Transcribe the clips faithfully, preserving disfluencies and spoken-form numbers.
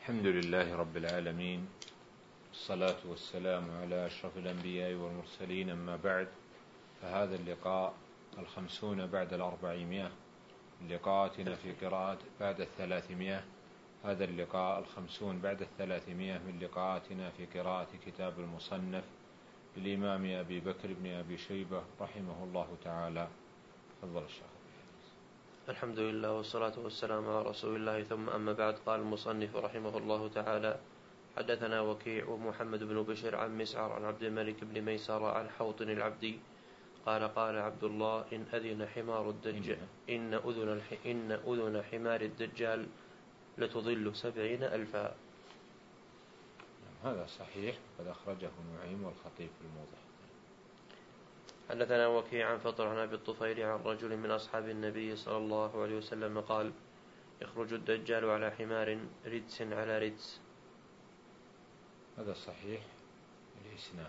الحمد لله رب العالمين، والصلاة والسلام على أشرف الأنبياء والمرسلين، أما بعد، فهذا اللقاء الخمسون بعد الأربعمائة من لقاءاتنا في قراءة بعد الثلاثمائة هذا اللقاء الخمسون بعد الثلاثمائة من لقاءاتنا في قراءة كتاب المصنف للإمام أبي بكر بن أبي شيبة رحمه الله تعالى. تفضل الشيخ. الحمد لله والصلاة والسلام على رسول الله، ثم أما بعد. قال المصنف رحمه الله تعالى: حدثنا وكيع ومحمد بن بشر عن مسعر عن عبد الملك بن ميسر عن حوطن العبدي قال: قال عبد الله: إن أذن حمار الدجال إن أذن, إن أذن حمار الدجال لتضل سبعين ألفا. هذا صحيح، قد أخرجه نعيم والخطيب في الموضح. حدثنا وكيع عن فطر عن أبي الطفيل عن رجل من أصحاب النبي صلى الله عليه وسلم قال: يخرج الدجال على حمار ردس على ردس. هذا صحيح الإسناد.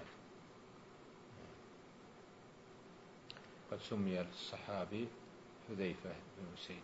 قد سمي الصحابي حذيفة بن أسيد.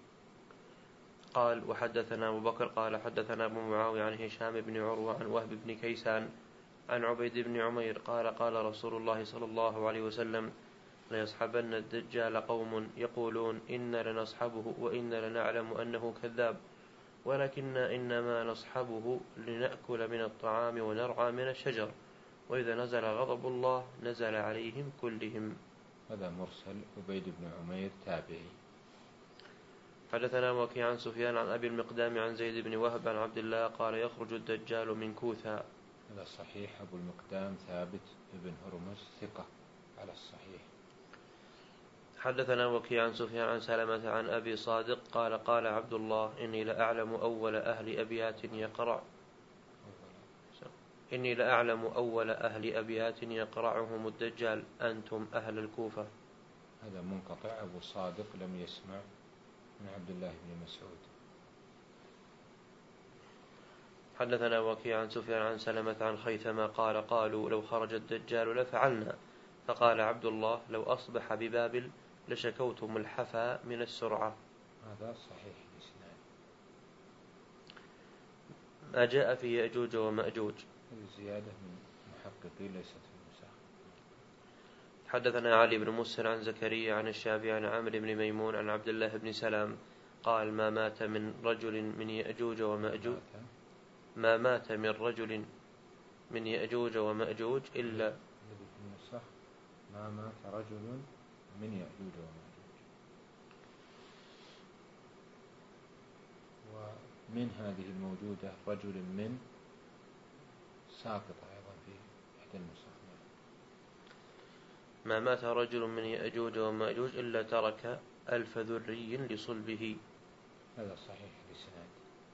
قال: وحدثنا أبو بكر قال: حدثنا أبو معاوية عن هشام بن عروة عن وهب بن كيسان عن عبيد بن عمير قال: قال رسول الله صلى الله عليه وسلم: ليصحبن الدجال قوم يقولون إنا لنصحبه وإنا لنعلم أنه كذاب، ولكننا إنما نصحبه لنأكل من الطعام ونرعى من الشجر، وإذا نزل غضب الله نزل عليهم كلهم. هذا مرسل. عبيد بن عمير تابعي. حدثنا وكيع عن سفيان عن أبي المقدام عن زيد بن وهب عن عبد الله قال: يخرج الدجال من كوثا. هذا صحيح. أبو المقدام ثابت بن هرمز ثقة على الصحيح. حدثنا وكيع عن سفيان عن سلمة عن أبي صادق قال: قال عبد الله: إني لأعلم أول أهل أبيات يقرع إني لأعلم أول أهل أبيات يقرعهم الدجال أنتم أهل الكوفة. هذا منقطع. أبو صادق لم يسمع من عبد الله بن مسعود. حدثنا وكيع عن سفيان عن سلمة عن خيثمة قال: قالوا لو خرج الدجال لفعلنا، فقال عبد الله: لو أصبح ببابل لشكوتم الحفا من السرعة. هذا صحيح الإسناد. ما جاء في يأجوج ومأجوج. هذه زيادة من محققين ليست في النسخ. حدثنا علي بن مسهر عن زكريا عن الشافعي عن عمرو بن ميمون عن عبد الله بن سلام قال: ما مات من رجل من يأجوج ومأجوج ما مات من رجل من يأجوج ومأجوج إلا الذي في النسخ ما مات رجل من يأجوج ومأجوج. ومن هذه الموجودة رجل من ساقطة أيضا في إحدى النسخ. ما مات رجل من يأجوج ومأجوج إلا ترك ألف ذري لصلبه. هذا صحيح الإسناد.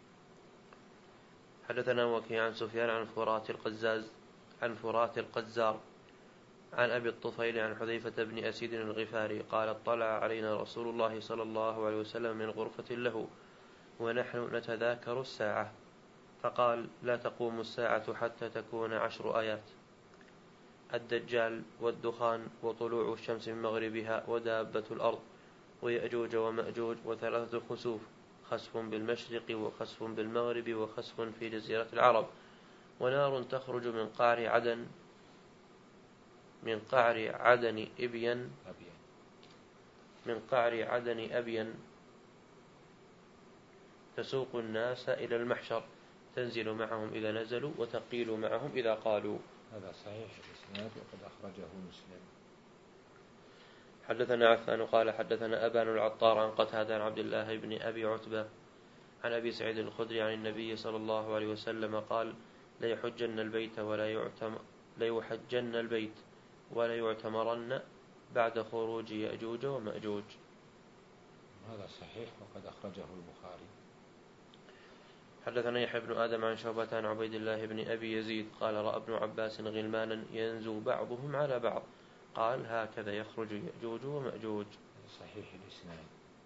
حدثنا وكيع عن سفيان عن فرات القزاز عن فرات القزار عن أبي الطفيل عن حذيفة بن أسيد الغفاري قال: اطلع علينا رسول الله صلى الله عليه وسلم من غرفة له ونحن نتذاكر الساعة، فقال: لا تقوم الساعة حتى تكون عشر آيات: الدجال والدخان وطلوع الشمس من مغربها ودابة الأرض ويأجوج ومأجوج وثلاثة خسوف: خسف بالمشرق وخسف بالمغرب وخسف في جزيرة العرب، ونار تخرج من قعر عدن من قعر عدن إبين من قعر عدن أبين تسوق الناس إلى المحشر، تنزل معهم إذا نزلوا وتقيل معهم إذا قالوا. هذا صحيح الإسناد وقد أخرجه مسلم. حدثنا عفان قال: حدثنا أبان العطار عن قتادة عن عبد الله بن أبي عتبة عن أبي سعيد الخدري عن النبي صلى الله عليه وسلم قال: لا يحجن البيت ولا يعتم لا يحجن البيت ولا يعتمرن بعد خروج يأجوج ومأجوج. هذا صحيح وقد أخرجه البخاري. حدثنا يحيى بن آدم عن شعبة عن عبيد الله بن أبي يزيد قال: رأى ابن عباس غلمانا ينزو بعضهم على بعض، قال: هكذا يخرج يأجوج ومأجوج. صحيح الإسناد.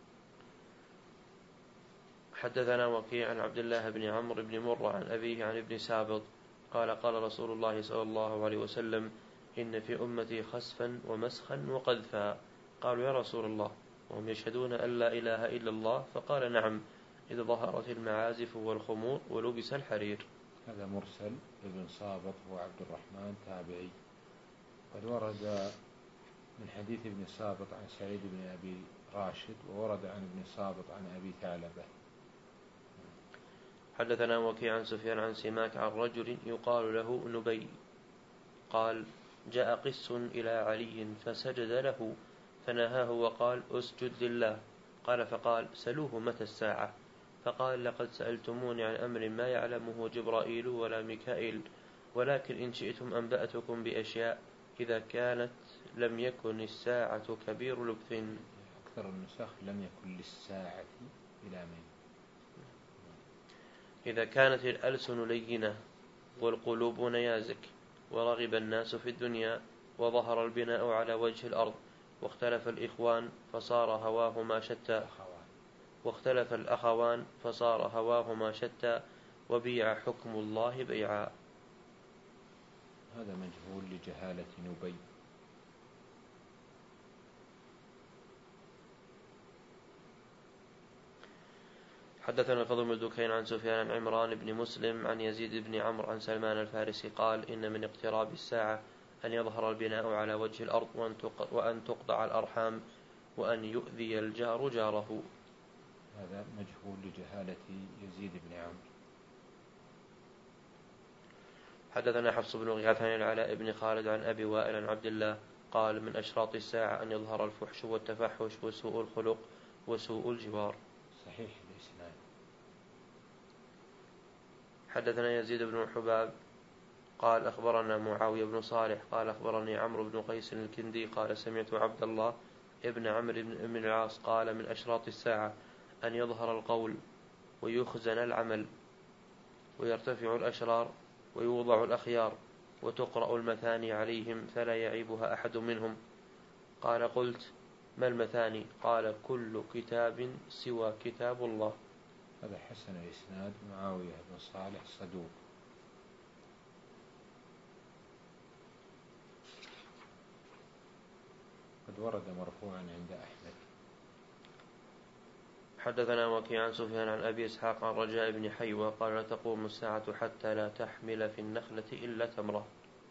حدثنا وكيع عن عبد الله بن عمرو بن مرة عن أبيه عن ابن سابط قال: قال رسول الله صلى الله عليه وسلم: إن في أمتي خسفا ومسخا وقذفا. قالوا: يا رسول الله، وهم يشهدون أن لا إله إلا الله؟ فقال: نعم، إذا ظهرت المعازف والخمور ولبس الحرير. هذا مرسل ابن صابط هو عبد الرحمن تابعي. قد ورد من حديث ابن صابط عن سعيد بن أبي راشد، وورد عن ابن صابط عن أبي ثعلبة. حدثنا وكيع عن سفيان عن سماك عن رجل يقال له نبي قال: جاء قس إلى علي فسجد له فنهاه وقال: اسجد لله. قال فقال: سلوه متى الساعة؟ فقال: لقد سألتموني عن أمر ما يعلمه جبرائيل ولا ميكائيل، ولكن إن شئتم أنبأتكم بأشياء إذا كانت لم يكن الساعة كبير لبث. أكثر النسخ لم يكن للساعة إلى من. إذا كانت الألسن لينة والقلوب نيازك ورغب الناس في الدنيا وظهر البناء على وجه الأرض واختلف الإخوان فصار هواهما شتى واختلف الأخوان فصار هواهما شتى وبيع حكم الله بيعا. هذا مجهول لجهالة نبي. حدثنا الفضل بن دكين عن سفيان عن عمران بن مسلم عن يزيد بن عمرو عن سلمان الفارسي قال: إن من اقتراب الساعة أن يظهر البناء على وجه الأرض وأن تقطع الأرحام وأن يؤذي الجار جاره. هذا مجهول لجهالة يزيد بن عمرو. حدثنا حفص بن غياث عن العلاء بن خالد عن أبي وائل عن عبد الله قال: من أشراط الساعة أن يظهر الفحش والتفحش وسوء الخلق وسوء الجوار. صحيح الإسناد. حدثنا يزيد بن حباب قال: أخبرنا معاوية بن صالح قال: أخبرني عمرو بن قيس الكندي قال: سمعت عبد الله ابن عمرو بن العاص قال: من أشراط الساعة أن يظهر القول ويخزن العمل ويرتفع الأشرار ويوضع الأخيار وتقرأ المثاني عليهم فلا يعيبها أحد منهم. قال: قلت: ما المثاني؟ قال: كل كتاب سوى كتاب الله. هذا حسن الإسناد. معاوية بن صالح صدوق. قد ورد مرفوعا عند أحمد. حدثنا وكيع عن سفيان عن أبي إسحاق عن رجاء بن حيوة قال: لا تقوم الساعة حتى لا تحمل في النخلة إلا تمرة.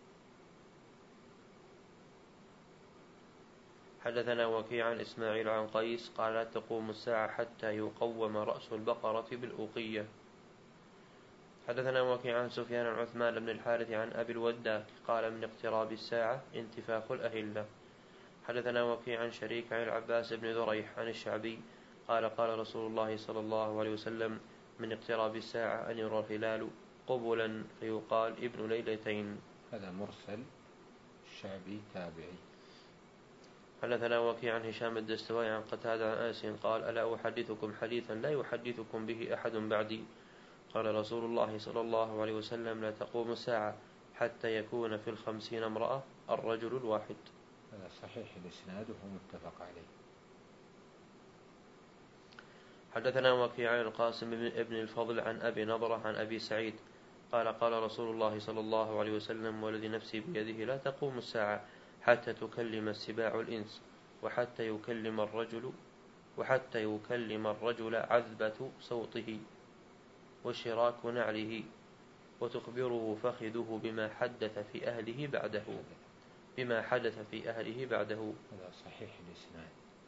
حدثنا وكيع عن إسماعيل عن قيس قال: لا تقوم الساعة حتى يقوم رأس البقرة بالأوقية. حدثنا وكيع عن سفيان عن عثمان بن الحارث عن أبي الوداك قال: من اقتراب الساعة انتفاخ الأهلة. حدثنا وكيع عن شريك عن العباس بن ذريح عن الشعبي قال: قال رسول الله صلى الله عليه وسلم: من اقتراب الساعة أن يرى الهلال قبلا فيقال ابن ليلتين. هذا مرسل. الشعبي تابعي. حدثنا وكيع عن هشام الدستوائي عن قتادة عن أنس قال: ألا أحدثكم حديثا لا يحدثكم به أحد بعدي؟ قال رسول الله صلى الله عليه وسلم: لا تقوم الساعة حتى يكون في الخمسين امرأة الرجل الواحد. هذا صحيح الإسناد وهو متفق عليه. حدثنا وكيع عن القاسم بن الفضل عن أبي نضرة عن أبي سعيد قال: قال رسول الله صلى الله عليه وسلم: والذي نفسي بيده لا تقوم الساعة حتى تكلم السباع الإنس وحتى يكلم الرجل وحتى يكلم الرجل عذبة صوته وشراك نعله وتخبره فخذه بما حدث في أهله بعده بما حدث في أهله بعده. هذا صحيح الإسناد.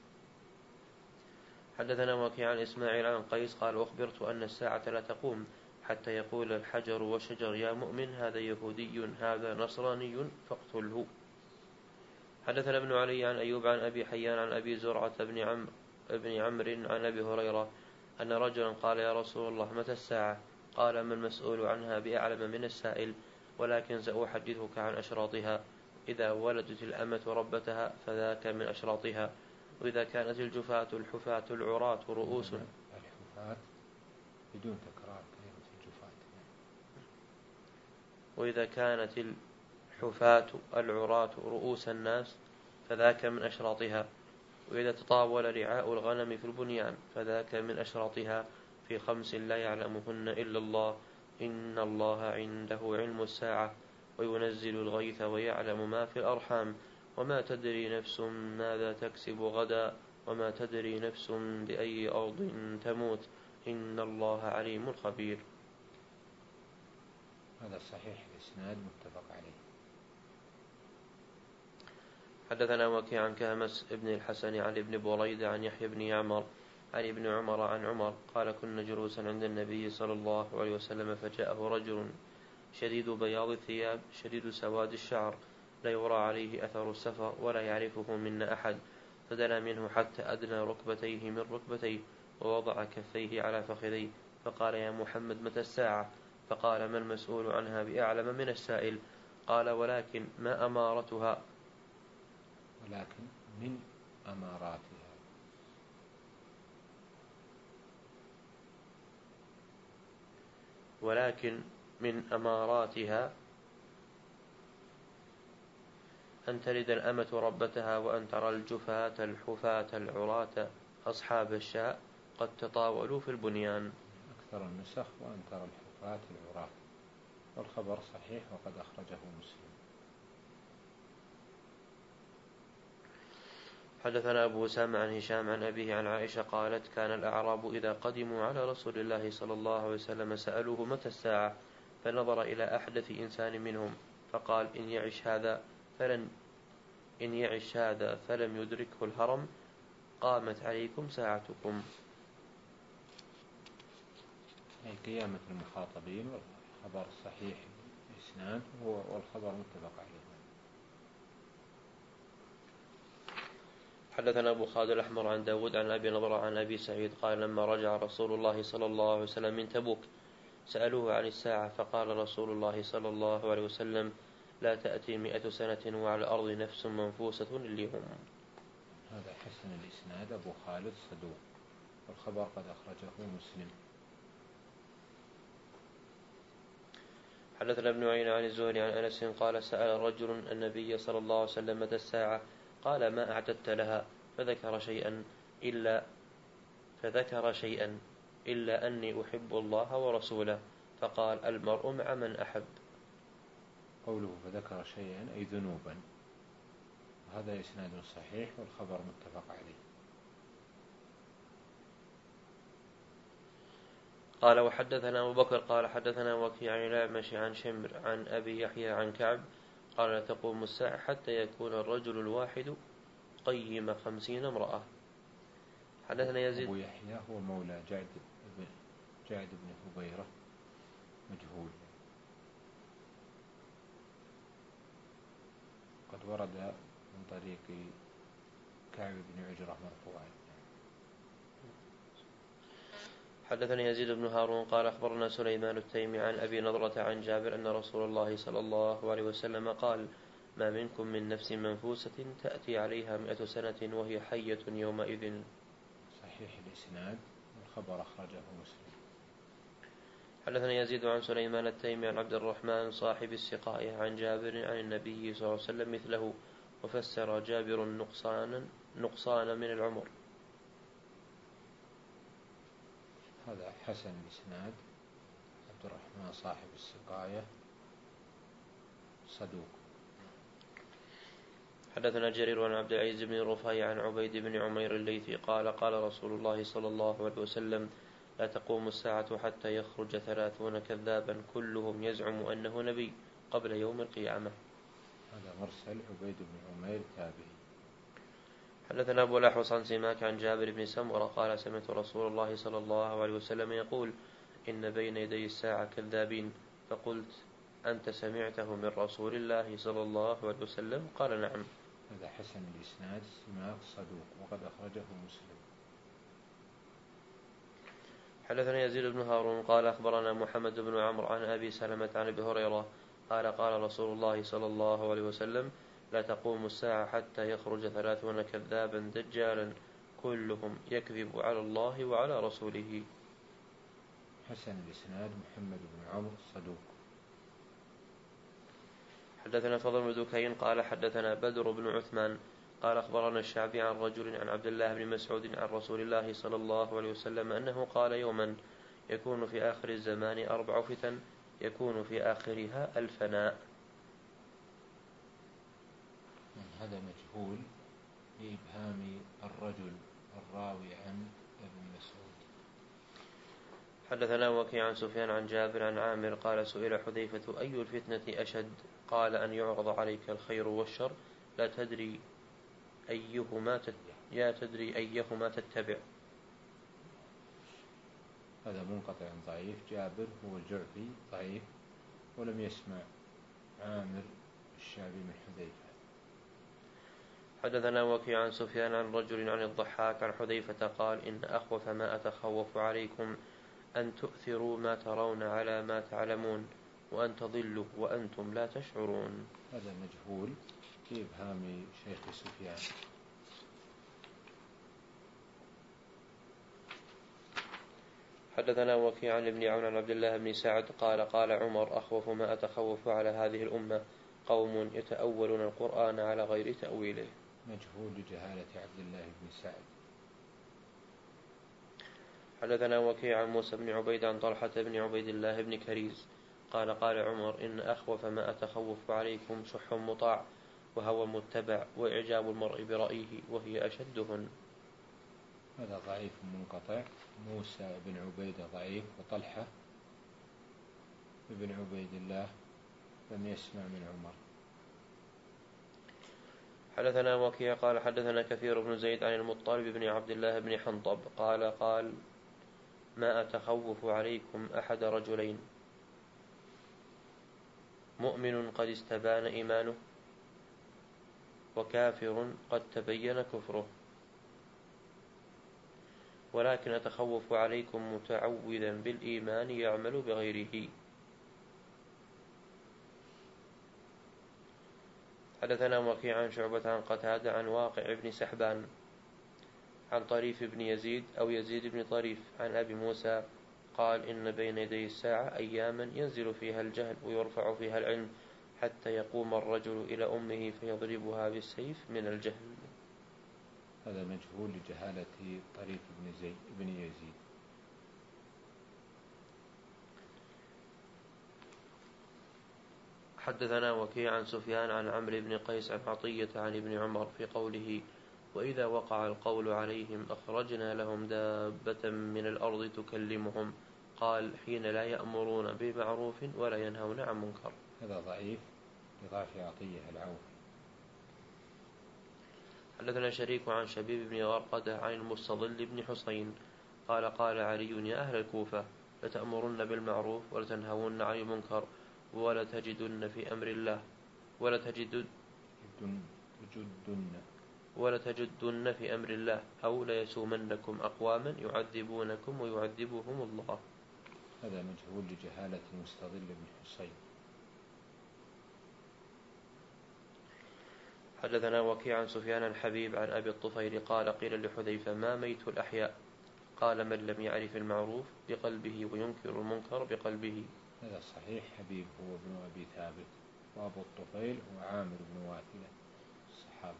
حدثنا وكيع عن إسماعيل عن قيس قال: أخبرت أن الساعة لا تقوم حتى يقول الحجر والشجر: يا مؤمن هذا يهودي هذا نصراني فاقتله. حدثنا ابن علي عن أيوب عن أبي حيان عن أبي زرعة بن عمرو بن عمرو عن أبي هريرة أن رجلا قال: يا رسول الله متى الساعة؟ قال: ما المسؤول عنها بأعلم من السائل، ولكن سأحدثك عن أشراطها. إذا ولدت الأمة ربتها فذاك من أشراطها، وإذا كانت الجفاة الحفاة العراة رؤوس الحفاة بدون تكرار كلمة الجفاة. وإذا كانت الحفاة العراة رؤوس الناس فذاك من أشراطها، وإذا تطاول رعاء الغنم في البنيان فذاك من أشراطها، في خمس لا يعلمهن إلا الله: إن الله عنده علم الساعة وينزل الغيث ويعلم ما في الأرحام، وما تدري نفس ماذا تكسب غدا، وما تدري نفس بأي أرض تموت، إن الله عليم خبير. هذا صحيح الإسناد متفق عليه. حدثنا وكيع عن كهمس ابن الحسن عن ابن بريدة عن يحيى بن يعمر عن ابن عمر عن عمر قال كنا جلوسا عند النبي صلى الله عليه وسلم فجاءه رجل شديد بياض الثياب شديد سواد الشعر لا يرى عليه أثر السفر ولا يعرفه منا أحد، فدنا منه حتى أدنى ركبتيه من ركبتيه ووضع كفيه على فخذيه فقال يا محمد متى الساعة؟ فقال ما المسؤول عنها بأعلم من السائل؟ قال ولكن ما أمارتها؟ ولكن من أماراتها. ولكن من أماراتها أن تلد الأمة ربتها وأن ترى الجفاة الحفاة العراة أصحاب الشاء قد تطاولوا في البنيان. أكثر النسخ وأن ترى الحفاة العراة، والخبر صحيح وقد أخرجه مسلم. حدثنا أبو أسامة عن هشام عن أبيه عن عائشة قالت كان الأعراب إذا قدموا على رسول الله صلى الله عليه وسلم سألوه متى الساعة، فنظر إلى أحدث إنسان منهم فقال إن يعش هذا فلن إن يعش هذا فلم يدركه الهرم قامت عليكم ساعتكم. أي قيامة المخاطبين، والخبر صحيح الإسناد والخبر متفق عليه. حدثنا أبو خالد الأحمر عن داود عن أبي نضرة عن أبي سعيد قال لما رجع رسول الله صلى الله عليه وسلم من تبوك سألوه عن الساعة فقال رسول الله صلى الله عليه وسلم لا تأتي مئة سنة وعلى الأرض نفس منفوسة اليوم. هذا حسن الإسناد أبو خالد صدوق، والخبر قد أخرجه مسلم. حدثنا ابن عيينة عن الزهري عن أنس قال سأل رجل النبي صلى الله عليه وسلم متى الساعة؟ قال ما أعددت لها؟ فذكر شيئا إلا فذكر شيئا إلا أني أحب الله ورسوله، فقال المرء مع من أحب. قوله فذكر شيئا أي ذنوبا، وهذا إسناد صحيح والخبر متفق عليه. قال وحدثنا أبو بكر قال حدثنا وكيع عن الأعمش عن شمر عن أبي يحيى عن كعب قال لا تقوم الساعة حتى يكون الرجل الواحد قيم خمسين امرأة. حدثنا يزيد أبو يحيى هو مولى جعد بن جعد بن هبيرة مجهول، قد ورد من طريق كعب بن عجرة مرفوعا. حدثني يزيد بن هارون قال أخبرنا سليمان التيمي عن أبي نضرة عن جابر أن رسول الله صلى الله عليه وسلم قال ما منكم من نفس منفوسة تأتي عليها مئة سنة وهي حية يومئذ. صحيح الإسناد والخبر أخرجه مسلم. حدثني يزيد عن سليمان التيمي عن عبد الرحمن صاحب السقاية عن جابر عن النبي صلى الله عليه وسلم مثله، وفسر جابر نقصانا نقصان من العمر. هذا حسن الإسناد عبد الرحمن صاحب السقاية صدوق. حدثنا جرير عن عبد العزيز بن رفيع عن عبيد بن عمير الليثي قال قال رسول الله صلى الله عليه وسلم لا تقوم الساعة حتى يخرج ثلاثون كذابا كلهم يزعم أنه نبي قبل يوم القيامة. هذا مرسل عبيد بن عمير تابعي. حدثنا أبو الأحوص عن سماك عن جابر بن سمرة قال سمعت رسول الله صلى الله عليه وسلم يقول إن بين يدي الساعة كذابين، فقلت أنت سمعته من رسول الله صلى الله عليه وسلم؟ قال نعم. هذا حسن الإسناد سماك صدوق وقد أخرجه مسلم. حدثنا يزيد بن هارون قال أخبرنا محمد بن عمرو عن أبي سلمة عن أبي هريرة قال قال رسول الله صلى الله عليه وسلم لا تقوم الساعة حتى يخرج ثلاثون كذابا دجالا كلهم يكذب على الله وعلى رسوله. حسن الإسناد محمد بن عمرو صدوق. حدثنا فضل بن دكين قال حدثنا بدر بن عثمان قال أخبرنا الشعبي عن رجل عن عبد الله بن مسعود عن رسول الله صلى الله عليه وسلم أنه قال يوما يكون في آخر الزمان أربع فتن يكون في آخرها الفناء. هذا مجهول بإبهام الرجل الراوي عن ابن مسعود. حدثنا وكيع عن سفيان عن جابر عن عامر قال سئل حذيفة أي الفتنة أشد؟ قال أن يعرض عليك الخير والشر لا تدري أيهما تت... يا تدري أيهما تتبع. هذا منقطع ضعيف. جابر هو الجعفي ضعيف ولم يسمع عامر الشعبي من حذيفة. حدثنا وكيع عن سفيان عن رجل عن الضحاك عن حذيفة قال إن أخوف ما أتخوف عليكم أن تؤثروا ما ترون على ما تعلمون وأن تضلوا وأنتم لا تشعرون. هذا مجهول في إبهام شيخ سفيان. حدثنا وكيع عن ابن عون عن عبد الله بن سعد قال قال عمر أخوف ما أتخوف على هذه الأمة قوم يتأولون القرآن على غير تأويله. مجهول لجهالة عبد الله بن سعد. حدثنا وكيع عن موسى بن عبيد عن طلحة بن عبيد الله بن كريز قال قال عمر إن أخوف ما أتخوف عليكم شح مطاع وهوى متبع وإعجاب المرء برأيه وهي أشدهن. هذا ضعيف منقطع. موسى بن عبيدة ضعيف وطلحة بن عبيد الله لم يسمع من عمر. حدثنا وكيع قال حدثنا كثير بن زيد عن المطلب بن عبد الله بن حنطب قال قال ما أتخوف عليكم أحد رجلين مؤمن قد استبان إيمانه وكافر قد تبين كفره ولكن أتخوف عليكم متعوذا بالإيمان يعمل بغيره. حدثنا وكيع عن شعبة عن قتادة عن واقع بن سحبان عن طريف بن يزيد أو يزيد بن طريف عن أبي موسى قال إن بين يدي الساعة أياما ينزل فيها الجهل ويرفع فيها العلم حتى يقوم الرجل إلى أمه فيضربها بالسيف من الجهل. هذا مجهول لجهالة طريف بن زيد بن يزيد. حدثنا وكيع عن سفيان عن عمرو بن قيس عن عطية عن ابن عمر في قوله وإذا وقع القول عليهم أخرجنا لهم دابة من الأرض تكلمهم قال حين لا يأمرون بمعروف ولا ينهون عن منكر. هذا ضعيف لضعف عطية العوفي. حدثنا شريك عن شبيب بن غرقدة عن المستضل بن حسين قال قال علي يا أهل الكوفة لتأمرن بالمعروف ولتنهون عن المنكر ولا تجدن في أمر الله ولا تجدن ولا تجدن في أمر الله أو ليسومنكم أقواما يعذبونكم ويعذبهم الله. هذا مجهول لجهالة المستضل بن حسين. حدثنا وكيع عن سفيان الحبيب عن أبي الطفيل قال قيل لحذيفة ما ميت الأحياء قال من لم يعرف المعروف بقلبه وينكر المنكر بقلبه. هذا صحيح. حبيب هو ابن أبي ثابت وأبو الطفيل وعامر بن واثلة الصحابي.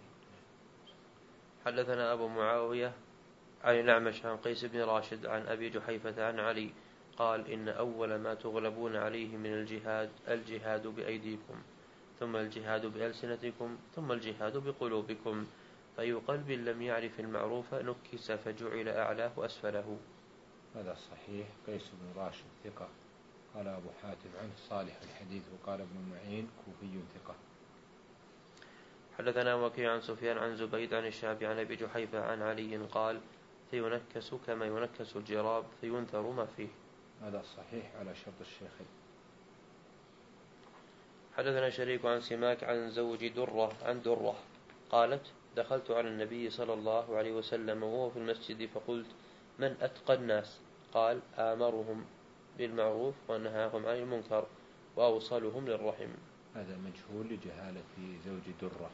حدثنا أبو معاوية عن الأعمش عن قيس بن راشد عن أبي جحيفة عن علي قال إن أول ما تغلبون عليه من الجهاد الجهاد بأيديكم ثم الجهاد بألسنتكم ثم الجهاد بقلوبكم فأي قلب لم يعرف المعروف نكس فجعل أعلاه أسفله. هذا صحيح. قيس بن راشد ثقة. قال أبو حاتم عنه صالح الحديث وقال ابن معين كوفي ثقة. حدثنا وكيع عن سفيان عن زبيد عن الشعبي عن أبي جحيفة عن علي قال فينكس كما ينكس الجراب فينثر ما فيه. هذا صحيح على شرط الشيخين. حدثنا شريك عن سماك عن زوج درة عن درة قالت دخلت على النبي صلى الله عليه وسلم وهو في المسجد فقلت من أتقى الناس؟ قال آمرهم بالمعروف ونهاهم عن المنكر وأوصلهم للرحم. هذا مجهول لجهالة زوج درة.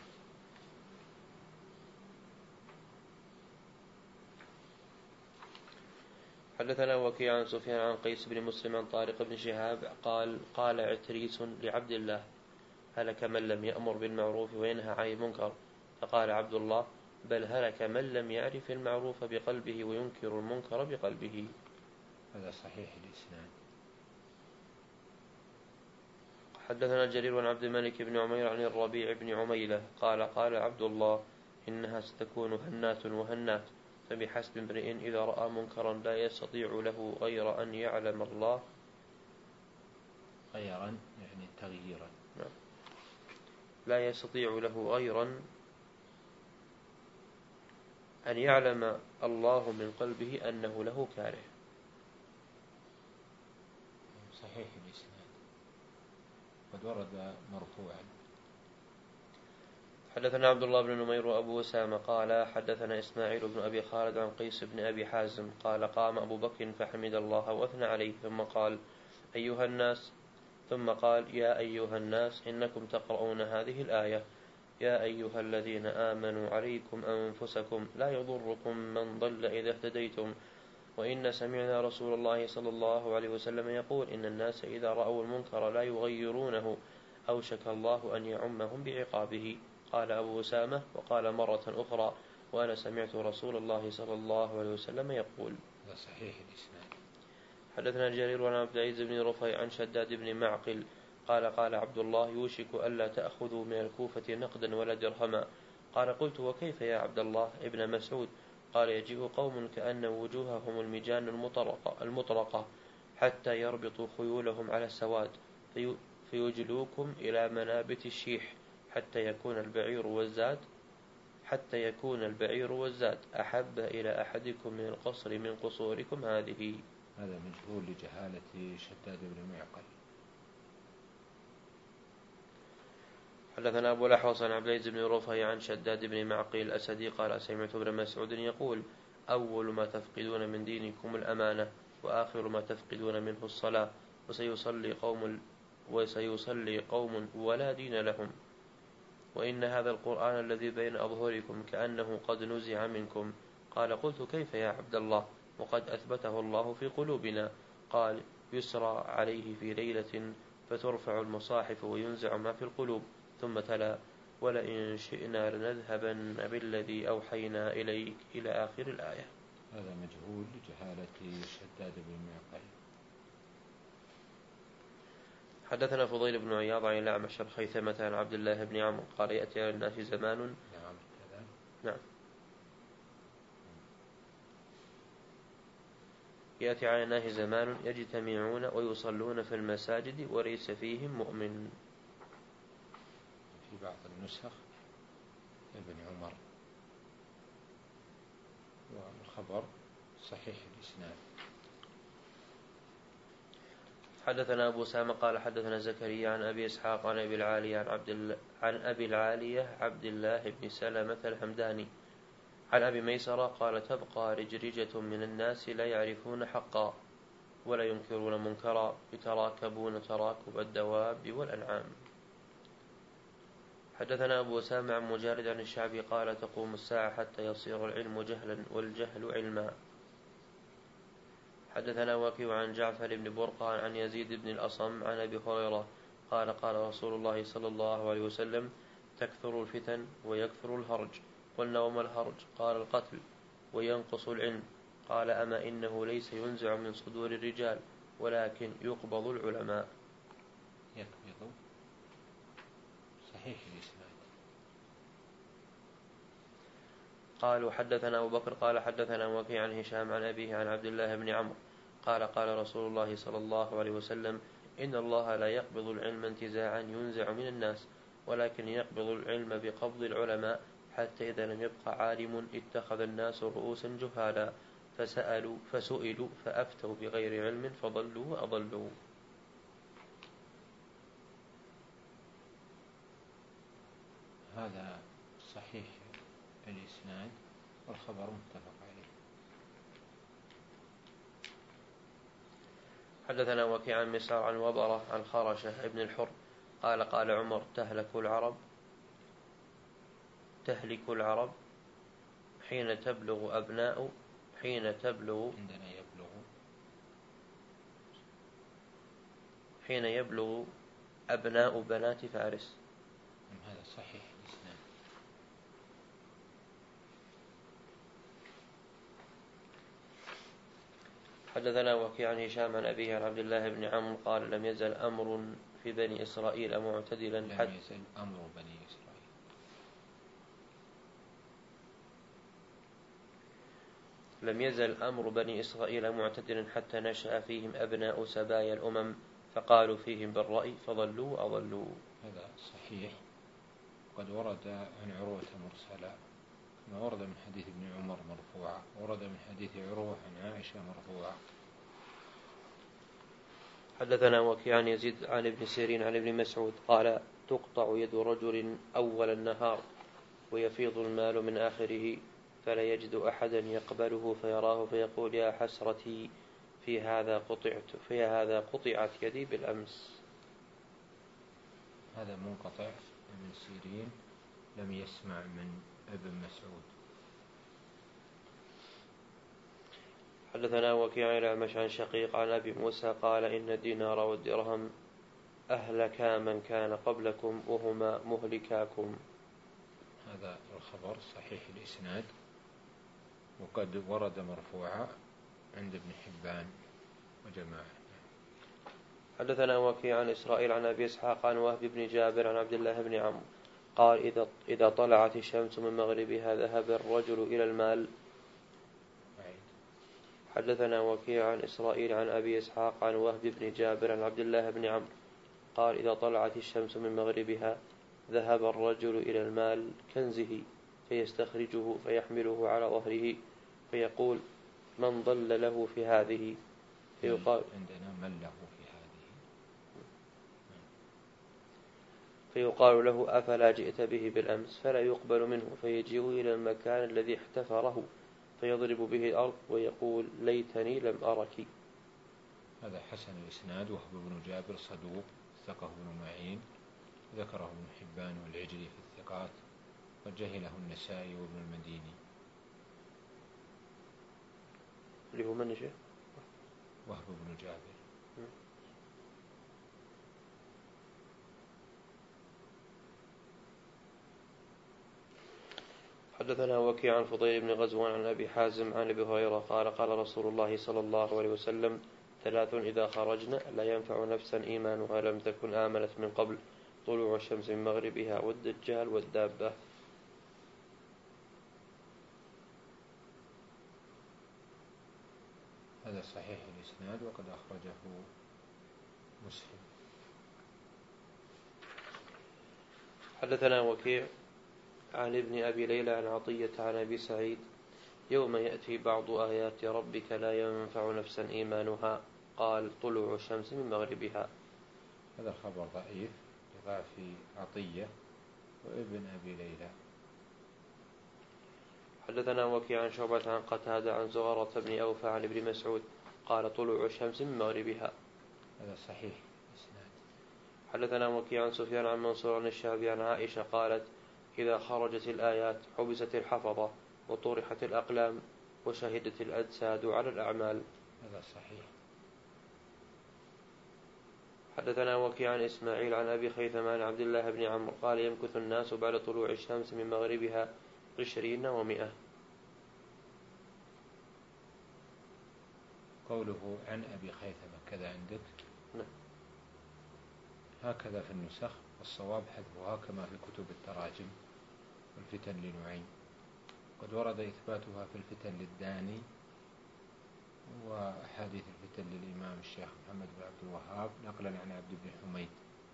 حدثنا وكيع عن سفيان عن قيس بن مسلم عن طارق بن شهاب قال قال عتريس لعبد الله هلك من لم يأمر بالمعروف وينهى عن المنكر فقال عبد الله بل هلك من لم يعرف المعروف بقلبه وينكر المنكر بقلبه. هذا صحيح الإسناد. حدثنا جرير بن عبد الملك بن عمير عن الربيع بن عميلة قال قال عبد الله إنها ستكون هنات وهنات فبحسب امرئ إذا رأى منكرا لا يستطيع له غير أن يعلم الله غيرا يعني تغييرا لا يستطيع له غيرا أن يعلم الله من قلبه أنه له كاره. صحيح الإسناد قد ورد مرفوعا. حدثنا عبد الله بن نمير وأبو أسامة قال حدثنا إسماعيل بن أبي خالد عن قيس بن أبي حازم قال قام أبو بكر فحمد الله وأثنى عليه ثم قال أيها الناس ثم قال يا أيها الناس إنكم تقرؤون هذه الآية يا أيها الذين آمنوا عليكم أنفسكم لا يضركم من ضل إذا اهتديتم وإن سمعنا رسول الله صلى الله عليه وسلم يقول إن الناس إذا رأوا المنكر لا يغيرونه أوشك الله أن يعمهم بعقابه. قال أبو أسامة وقال مرة أخرى وأنا سمعت رسول الله صلى الله عليه وسلم يقول. صحيح الإسناد. حدثنا جرير عن عبد العزيز بن رفيع عن شداد بن معقل قال قال عبد الله يوشك ألا تأخذوا من الكوفة نقدا ولا درهما. قال قلت وكيف يا عبد الله ابن مسعود؟ قال يجيء قوم كأن وجوههم المجان المطرقة, المطرقة حتى يربطوا خيولهم على السواد في فيجلوكم إلى منابت الشيح حتى يكون البعير والزاد حتى يكون البعير والزاد أحب إلى أحدكم من القصر من قصوركم هذه. هذا مجهول لجهالة شداد بن معقل. حدثنا أبو الأحوص عن عبد العزيز بن رفيع عن شداد بن معقل الأسدي قال سمعت ابن مسعود يقول أول ما تفقدون من دينكم الأمانة وآخر ما تفقدون منه الصلاة وسيصلي قوم وسيصلي قوم ولا دين لهم وإن هذا القرآن الذي بين أظهركم كأنه قد نزع منكم. قال قلت كيف يا عبد الله وقد أثبته الله في قلوبنا؟ قال يسرى عليه في ليلة فترفع المصاحف وينزع ما في القلوب ثم تلا ولئن شئنا لنذهبن بالذي أوحينا إليك إلى آخر الآية. هذا مجهول لجهالة شداد بن معقل. حدثنا فضيل بن عياض عن الأعمش الخيثمة عن عبد الله بن عمرو قال يأتي على الناس زمان نعم كذا نعم يأتي على الناس زمان يجتمعون ويصلون في المساجد وليس فيهم مؤمن. في بعض النسخ ابن عمر والخبر صحيح الإسناد. حدثنا أبو سامة قال حدثنا زكريا عن أبي إسحاق عن أبي العالية عن, عبد ال... عن أبي العالية عبد الله بن سلمة الحمداني عن أبي ميسرة قال تبقى رجرجة من الناس لا يعرفون حقا ولا ينكرون منكرا يتراكبون تراكب الدواب والأنعام. حدثنا أبو سامة عن مجالد عن الشعبي قال تقوم الساعة حتى يصير العلم جهلا والجهل علما. حدثنا وكيع عن جعفر بن برقان عن يزيد بن الأصم عن أبي هريرة قال قال رسول الله صلى الله عليه وسلم تكثر الفتن ويكثر الهرج. قلنا وما الهرج؟ قال القتل وينقص العلم. قال أما إنه ليس ينزع من صدور الرجال ولكن يقبض العلماء. يقبض صحيح الإسناد. قالوا حدثنا أبو بكر قال حدثنا وكيع عن هشام عن أبيه عن عبد الله بن عمرو قال قال رسول الله صلى الله عليه وسلم إن الله لا يقبض العلم انتزاعا ينزع من الناس ولكن يقبض العلم بقبض العلماء حتى إذا لم يبق عالم اتخذ الناس رؤوسا جهالا فسألوا فسئلوا فأفتوا بغير علم فضلوا وأضلوا. هذا صحيح الإسناد والخبر متفق عليه. حدثنا وكيع عن مسار عن وبرة عن خرشة ابن الحر قال قال عمر تهلك العرب تهلك العرب حين تبلغ أبناء حين تبلغ عندنا يبلغ حين يبلغ أبناء بنات فارس. هذا صحيح الإسناد. حدثنا وكيع عن هشام عن أبيه عن عبد الله بن عمرو قال لم يزل أمر في بني إسرائيل معتدلا لم حتى يزل أمر بني إسرائيل لم يزل أمر بني إسرائيل معتدلا حتى نشأ فيهم أبناء سبايا الأمم فقالوا فيهم بالرأي فضلوا أضلوا. هذا صحيح. قد ورد عن عروة مرسلا، ما ورد من حديث ابن عمر مرفوعا، ورد من حديث عروة عن عائشة مرفوعا. حدثنا وكيع عن يزيد عن ابن سيرين عن ابن مسعود قال تقطع يد رجل أول النهار ويفيض المال من آخره فلا يجد أحدا يقبله فيراه فيقول يا حسرتي في هذا قطعت في هذا قطعت يدي بالأمس. هذا منقطع ابن سيرين لم يسمع من ابن مسعود. حدثنا وكيع الأعمش عن شقيق عن أبي موسى قال إن الدينار والدرهم أهلكا من كان قبلكم وهما مهلكاكم. هذا الخبر صحيح الإسناد، وقد ورد مرفوعا عند ابن حبان وجماعة. حدثنا وكيع عن إسرائيل عن أبي إسحاق عن وهب بن جابر عن عبد الله بن عمرو قال إذا إذا طلعت الشمس من مغربها ذهب الرجل إلى المال. حدثنا وكيع عن إسرائيل عن أبي إسحاق عن وهب بن جابر عن عبد الله بن عمرو قال إذا طلعت الشمس من مغربها ذهب الرجل إلى المال كنزه فيستخرجه فيحمله على ظهره فيقول من ضل له في هذه فيقال عندنا من له في هذه فيقال له أفلا جئت به بالأمس فلا يقبل منه فيجيء إلى المكان الذي احتفره فيضرب به الأرض ويقول ليتني لم أرك. هذا حسن الإسناد. وهب بن جابر صدوق ثقه بن معين، ذكره ابن حبان والعجلي في الثقات، وجهله النسائي وابن المديني. اللي هو من شيء؟ وهب بن جابر. حدثنا وكيع عن فضيل بن غزوان عن أبي حازم عن أبي هريرة قال قال رسول الله صلى الله عليه وسلم ثلاث إذا خرجنا لا ينفع نفسا إيمانها لم تكن آمنت من قبل طلوع الشمس من مغربها والدجال والدابة. هذا صحيح الإسناد وقد أخرجه مسلم. حدثنا وكيع عن ابن أبي ليلى عن عطية عن أبي سعيد يوم يأتي بعض آيات ربك لا ينفع نفسا إيمانها قال طلوع الشمس من مغربها. هذا الخبر ضعيف لضعف عطية وابن أبي ليلى. حدثنا وكيع عن شعبة عن قتادة عن زغرة بن أوفى عن ابن مسعود قال طلوع الشمس من مغربها. هذا صحيح إسناد. حدثنا وكيع عن سفيان عن منصور عن الشعبي عن عائشة قالت إذا خرجت الآيات حبست الحفظة وطرحت الأقلام وشهدت الأجساد على الأعمال. هذا صحيح. حدثنا وكيع عن إسماعيل عن أبي خيثم عن عبد الله بن عمرو قال يمكث الناس بعد طلوع الشمس من مغربها عشرين ومئة. قوله عن أبي خيثم كذا عندك؟ نعم. هكذا في النسخ، والصواب حذفها كما في كتب التراجم والفتن لنعيم. قد ورد إثباتها في الفتن للداني وأحاديث الفتن للإمام الشيخ محمد بن عبد الوهاب نقلا عن عبد بن حميد،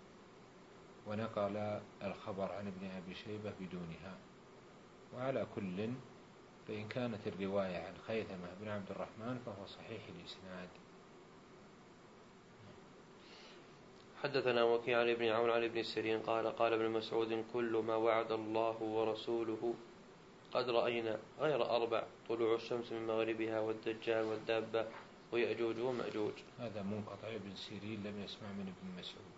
ونقل الخبر عن ابن أبي شيبة بدونها. وعلى كل فإن كانت الرواية عن خيثمة بن عبد الرحمن فهو صحيح الإسناد. حدثنا وكيع عن ابن عون عن ابن سيرين قال قال ابن مسعود كل ما وعد الله ورسوله قد رأينا غير أربع طلوع الشمس من مغربها والدجال والدابة ويأجوج ومأجوج. هذا منقطع ابن سيرين لم يسمع من ابن مسعود.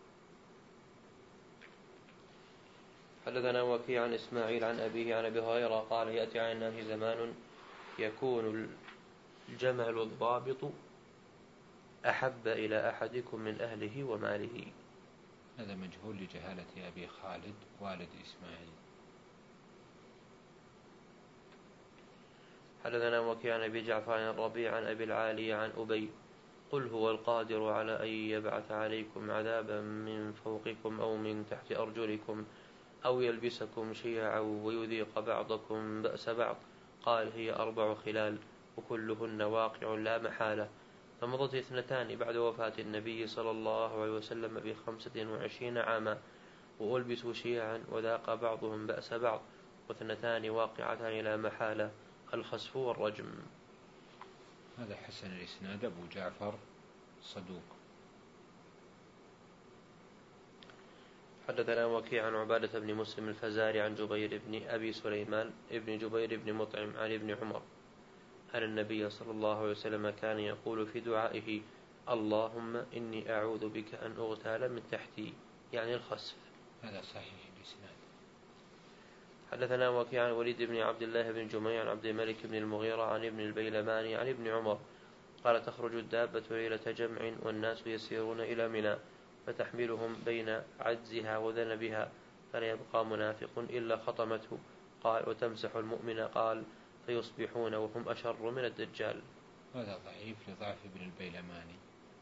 حدثنا وكيع عن إسماعيل عن أبيه عن أبي هريرة قال يأتي على الناس زمان يكون الجمل الضابط أحب إلى أحدكم من أهله وماله. هذا مجهول لجهالة أبي خالد والد إسماعيل. حدثنا وكيع عن أبي جعفر عن الربيع عن أبي العالي عن أبي قل هو القادر على أن يبعث عليكم عذابا من فوقكم أو من تحت أرجلكم أو يلبسكم شيعا ويذيق بعضكم بأس بعض قال هي أربع خلال وكلهن واقع لا محالة. فمضت اثنتان بعد وفاة النبي صلى الله عليه وسلم بخمسة وعشرين عاما، وألبسوا شيعا وذاق بعضهم بأس بعض، واثنتان واقعتان لا محالة: الخسف والرجم. هذا حسن الإسناد. أبو جعفر صدوق. حدثنا وكيع عن عبادة بن مسلم الفزاري عن جبير بن أبي سليمان ابن جبير بن مطعم عن ابن عمر أن النبي صلى الله عليه وسلم كان يقول في دعائه: اللهم إني أعوذ بك أن أغتال من تحتي، يعني الخسف. هذا صحيح الإسناد. حدثنا وكيع عن وليد بن عبد الله بن جميع عن عبد الملك بن المغيرة عن ابن البيلماني عن ابن عمر قال: تخرج الدابة ليلة جمع والناس يسيرون إلى منى، فتحملهم بين عجزها وذنبها، فلا يبقى منافق إلا خطمته. قال: وتمسح المؤمن. قال: فيصبحون وهم أشر من الدجال. هذا ضعيف لضعف ابن البيلماني.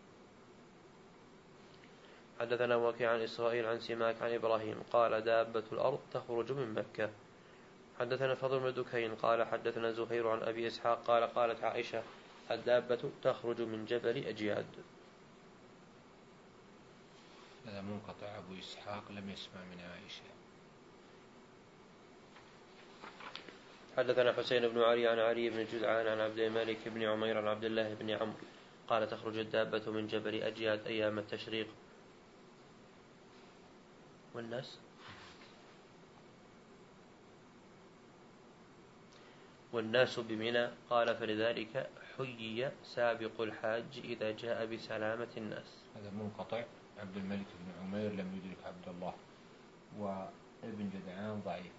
حدثنا وكيع عن إسرائيل عن سماك عن إبراهيم قال: دابة الأرض تخرج من مكة. حدثنا فضل بن دكين قال: حدثنا زهير عن أبي إسحاق قال: قالت عائشة: الدابة تخرج من جبل أجياد. هذا منقطع. أبو إسحاق لم يسمع من عائشة. حدثنا حسين بن علي عن علي بن جدعان عن عبد الملك بن عمير عن عبد الله بن عمرو قال: تخرج الدابة من جبل أجياد أيام التشريق والناس والناس بمنى. قال: فلذلك حيي سابق الحاج إذا جاء بسلامة الناس. هذا منقطع. عبد الملك بن عمير لم يدرك عبد الله، وابن جدعان ضعيف.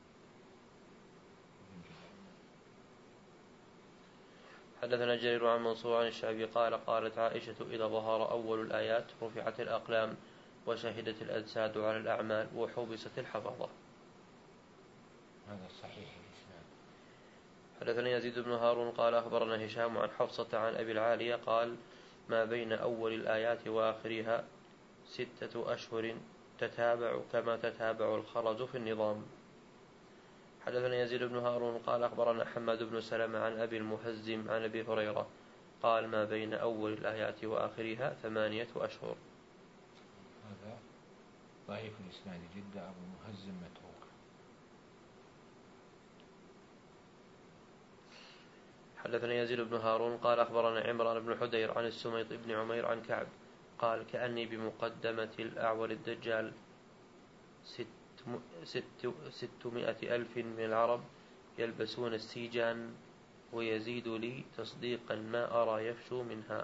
حدثنا جرير عن منصور عن الشعبي قال: قالت عائشة: إذا ظهر أول الآيات رفعت الأقلام وشهدت الأجساد على الأعمال وحبست الحفظة. هذا صحيح الإسناد. حدثنا يزيد بن هارون قال: أخبرنا هشام عن حفصة عن أبي العالية قال: ما بين أول الآيات وآخرها ستة أشهر تتابع كما تتابع الخرز في النظام. حدثنا يزيد بن هارون قال: أخبرنا حماد بن سلمة عن أبي المهزم عن أبي هريرة قال: ما بين أول الآيات وآخرها ثمانية أشهر. هذا ضعيف الإسناد جدا. أبو المهزم متروك. حدثنا يزيد بن هارون قال: أخبرنا عمران بن حدير عن السميط بن عمير عن كعب قال: كأني بمقدمة الأعور الدجال ست ست ستمائة ألف من العرب يلبسون السيجان، ويزيد لي تصديقا ما أرى يفشو منها.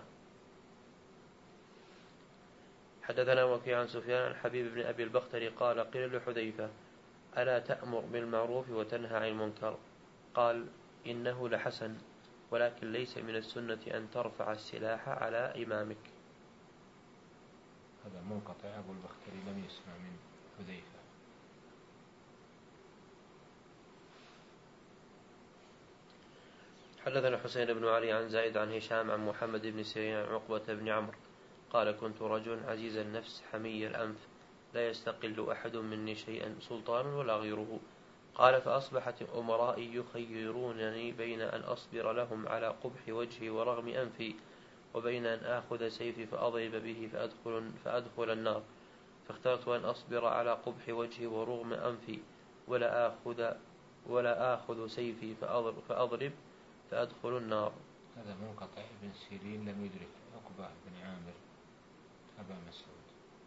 حدثنا وكيع عن سفيان عن حبيب بن أبي البختري قال: قيل لحذيفة: ألا تأمر بالمعروف وتنهى عن المنكر؟ قال: إنه لحسن، ولكن ليس من السنة أن ترفع السلاح على إمامك. هذا منقطع. أبو البختري لم يسمع من حذيفة. حدثنا حسين بن علي عن زائد عن هشام عن محمد بن سيرين عن عقبة بن عمرو قال: كنت رجل عزيز النفس حمي الأنف، لا يستقل أحد مني شيئا سلطان ولا غيره. قال: فأصبحت أمرائي يخيرونني بين أن أصبر لهم على قبح وجهي ورغم أنفي، وبين أن آخذ سيفي فأضرب به فأدخل, فأدخل النار، فاخترت أن أصبر على قبح وجهي ورغم أنفي ولا آخذ, ولا آخذ سيفي فأضرب, فأضرب فأدخل النار. هذا منقطع. ابن سيرين لم يدرك عقبة بن عامر أبا مسعود.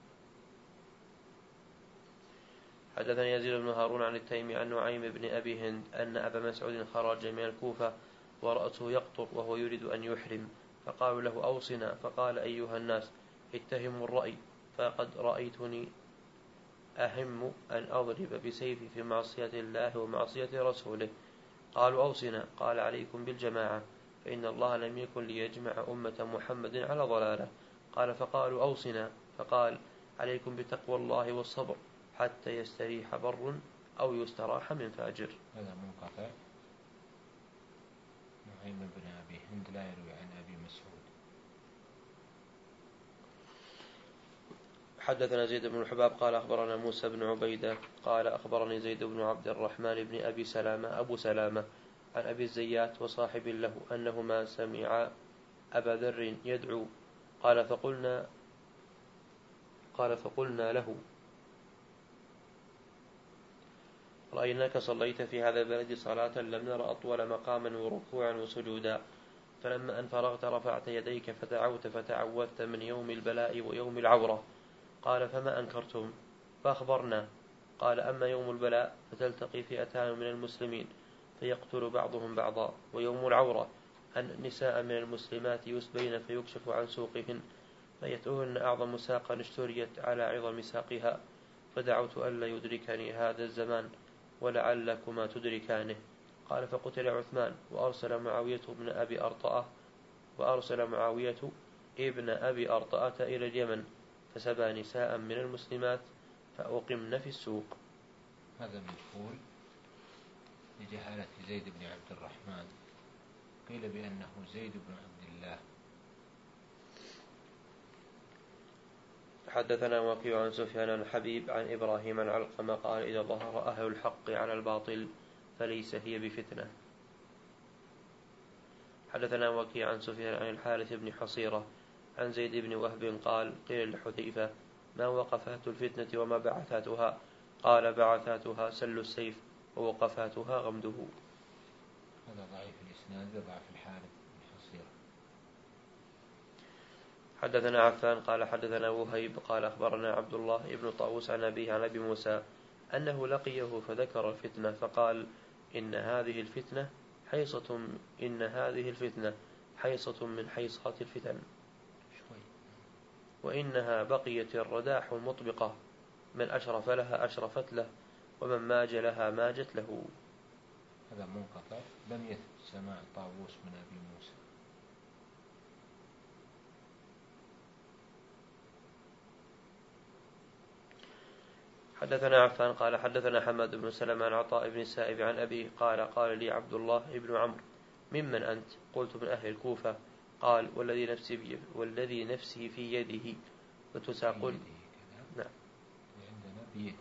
حدثني يزيد بن هارون عن التيمي عن نعيم بن أبي هند أن أبا مسعود خرج من الكوفة ورأسه يقطر وهو يريد أن يحرم، فقالوا له: أوصنا. فقال: أيها الناس، اتهموا الرأي، فقد رأيتني أهم أن أضرب بسيفي في معصية الله ومعصية رسوله. قالوا: أوصنا. قال: عليكم بالجماعة، فإن الله لم يكن ليجمع أمة محمد على ضلالة. قال: فقالوا: أوصنا. فقال: عليكم بتقوى الله والصبر حتى يستريح بر أو يستراح من فاجر. هذا منقطع. نعيم بن أبي هند لا يروي عن أبي مسعود. حدثنا زيد بن الحباب قال: أخبرنا موسى بن عبيدة قال: أخبرني زيد بن عبد الرحمن بن أبي سلامة أبو سلامة عن أبي الزيات وصاحب له أنهما سمعا أبا ذر يدعو قال فقلنا قال فقلنا له رأيناك صليت في هذا البلد صلاة لم نر أطول مقاما وركوعا وسجودا، فلما أن فرغت رفعت يديك فدعوت فتعوذت من يوم البلاء ويوم العورة. قال فما أنكرتم؟ فأخبرنا. قال أما يوم البلاء فتلتقي فئتان من المسلمين فيقتل بعضهم بعضا، ويوم العورة أن النساء من المسلمات يسبين فيكشف عن سوقهن فيأتوهن أعظم ساقا اشتريت على عظم ساقها، فدعوت ألا يدركني هذا الزمان ولعلكما تدركانه. قال فقتل عثمان وأرسل معاوية بن أبي أرطأة وأرسل معاوية ابن أبي أرطأة إلى اليمن فسبى نساء من المسلمات فأقمن في السوق. هذا مجهول لجهالة زيد بن عبد الرحمن، قيل بأنه زيد بن عبد الله. حدثنا وكيع عن سفيان عن حبيب عن إبراهيم عن علقمة قال إذا ظهر أهل الحق على الباطل فليس هي بفتنة. حدثنا وكيع عن سفيان عن الحارث بن حصيرة عن زيد بن وهب قال قيل لحذيفة ما وقفات الفتنة وما بعثاتها؟ قال بعثاتها سل السيف ووقفاتها غمده. هذا ضعيف الإسناد، ضعف الحارث بن حصيرة. حدثنا عفان قال حدثنا وهيب قال أخبرنا عبد الله بن طاووس عن أبيه عن أبي موسى أنه لقيه فذكر الفتنة فقال إن هذه الفتنة حيصة إن هذه الفتنة حيصة من حيصات الفتن، وإنها بقيت الرداح المطبقة، من أشرف لها أشرفت له ومن ماج لها ماجت له. هذا منقطع، لم يثبت سماع طاووس من أبي موسى. حدثنا عفان قال حدثنا حماد بن سلمة عن عطاء بن السائب عن أبيه قال قال لي عبد الله بن عمرو ممن أنت؟ قلت من أهل الكوفة. قال والذي نفسي والذي نفسي في يده لتساقن نعم عندنا بيده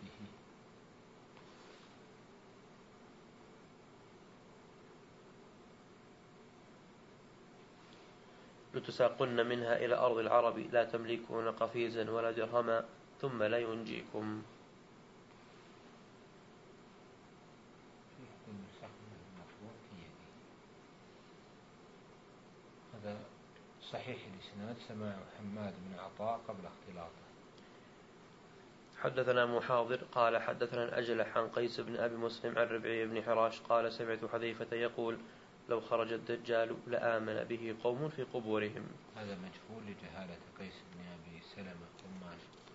لتساقن منها إلى أرض العرب لا تملكون قفيزا ولا درهما ثم لا ينجيكم. هذا صحيح الإسناد، سماع حماد بن عطاء قبل اختلاطه. حدثنا محاضر قال حدثنا الأجلح عن قيس بن أبي مسلم عن ربعي بن حراش قال سمعت حذيفة يقول لو خرج الدجال لآمن به قوم في قبورهم. هذا مجهول لجهالة قيس بن أبي سلمة ثمان.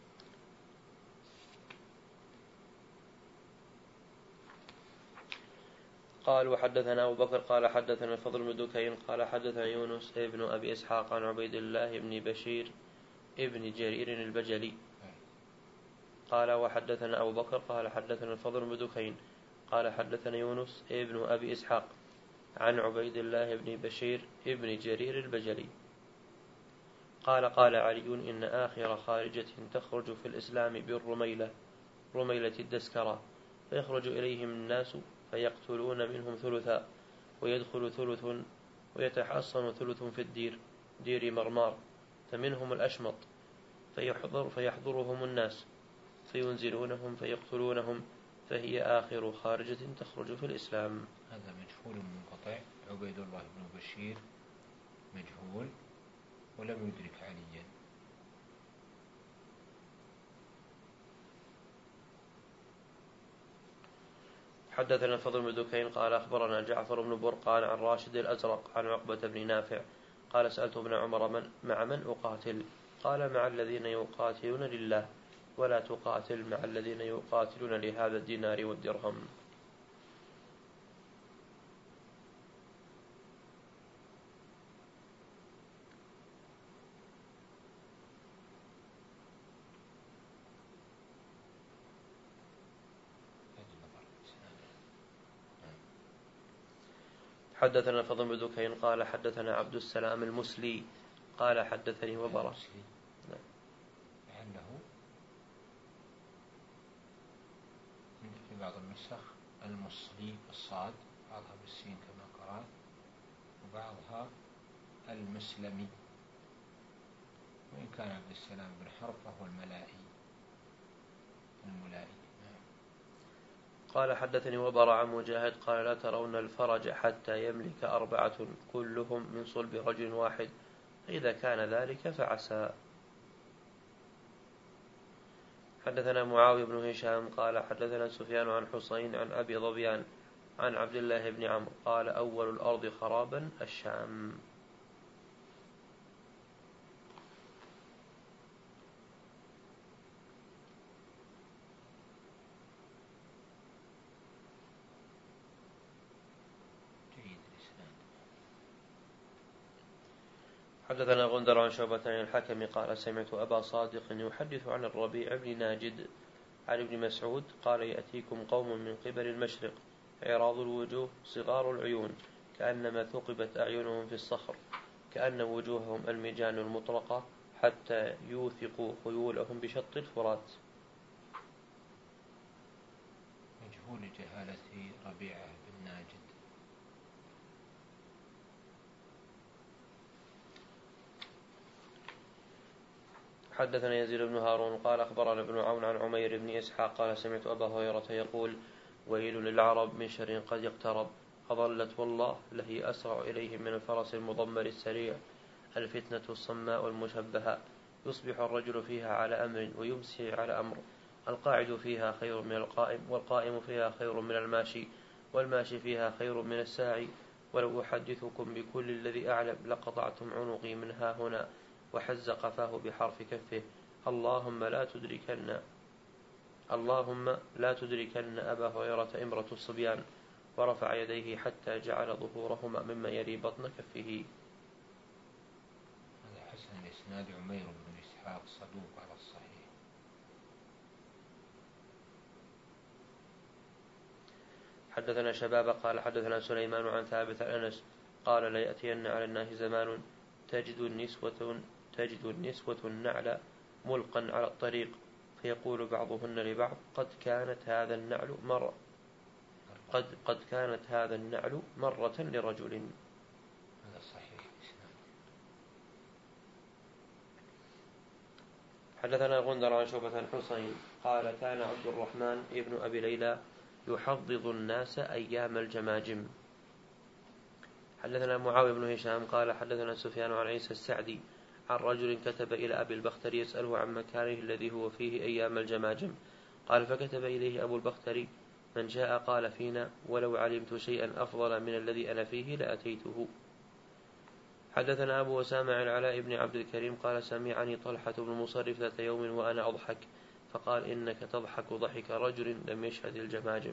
قال وحدثنا أبو بكر قال حدثنا الفضل بن دكين قال حدثنا يونس ابن أبي إسحاق عن عبيد الله بن بشير ابن جرير البجلي قال وحدثنا أبو بكر قال حدثنا الفضل بن دكين قال حدثنا يونس ابن أبي إسحاق عن عبيد الله بن بشير ابن جرير البجلي قال قال علي إن آخر خارجة تخرج في الإسلام بالرميلة رميلة الدسكرة فيخرج إليهم الناس فيقتلون منهم ثلثا ويدخل ثلث ويتحصن ثلث في الدير دير مرمار فمنهم الأشمط فيحضر فيحضرهم الناس فينزلونهم فيقتلونهم فهي آخر خارجة تخرج في الإسلام. هذا مجهول منقطع، عبيد الله بن بشير مجهول ولم يدرك عليا. حدثنا الفضل بن دكين قال أخبرنا جعفر بن برقان عن راشد الأزرق عن عقبة بن نافع قال سألت ابن عمر من مع من أقاتل؟ قال مع الذين يقاتلون لله ولا تقاتل مع الذين يقاتلون لهذا الدينار والدرهم. حدثنا الفضل بن دكين قال حدثنا عبد السلام المسلي قال حدثني وبرة لعله في بعض النسخ المصلي الصاد بعضها بالسين كما الفقرات، وبعضها المسلمي، وإن كان عبد السلام بن حرب فهو الملائي الملائي. قال حدثني وبر عن مجاهد قال لا ترون الفرج حتى يملك أربعة كلهم من صلب رجل واحد، فإذا كان ذلك فعسى. حدثنا معاوية بن هشام قال حدثنا سفيان عن حسين عن أبي ظبيان عن عبد الله بن عمرو قال أول الأرض خرابا الشام. حدثنا غندر عن شعبة عن الحكم قال سمعت أبا صادق يحدث عن الربيع بن ناجد عن ابن مسعود قال يأتيكم قوم من قبل المشرق عراض الوجوه صغار العيون كأنما ثقبت أعينهم في الصخر، كأن وجوههم المجان المطرقة حتى يوثقوا خيولهم بشط الفرات. مجهول جهالة ربيعة بن ناجد. حدثنا يزيد بن هارون قال أخبرنا ابن عون عن عمير بن إسحاق قال سمعت أبا هريرة يقول ويل للعرب من شر قد اقترب أضلت والله لهي أسرع إليهم من الفرس المضمر السريع، الفتنة الصماء المشبهة يصبح الرجل فيها على أمر ويمسي على أمر، القاعد فيها خير من القائم، والقائم فيها خير من الماشي، والماشي فيها خير من الساعي، ولو أحدثكم بكل الذي أعلم لقطعتم عنقي من ها هنا، وحز قفاه بحرف كفه، اللهم لا تدركن اللهم لا تدركن أبا هريرة إمرة الصبيان، ورفع يديه حتى جعل ظهورهما مما يلي بطن كفه. هذا حسن الإسناد. عمير بن إسحاق صدوق على الصحيح. حدثنا شباب قال حدثنا سليمان عن ثابت عن أنس قال لا يأتين على الناس زمان تجد النسوة تجد النسوة النعل ملقا على الطريق فيقول بعضهن لبعض قد كانت هذا النعل مرة قد قد كانت هذا النعل مرة لرجل. هذا صحيح. حدثنا غندر عن شعبة الحسين قال كان عبد الرحمن ابن أبي ليلى يحضض الناس أيام الجماجم. حدثنا معاوية بن هشام قال حدثنا سفيان عن عيسى السعدي عن رجل كتب إلى أبي البختري يسأله عن مكانه الذي هو فيه أيام الجماجم، قال فكتب إليه أبو البختري من جاء قال فينا ولو علمت شيئا أفضل من الذي أنا فيه لأتيته. حدثنا أبو أسامة عن العلاء بن عبد الكريم قال سمعني طلحة بن مصرف ذات يوم وأنا أضحك فقال إنك تضحك ضحك رجل لم يشهد الجماجم.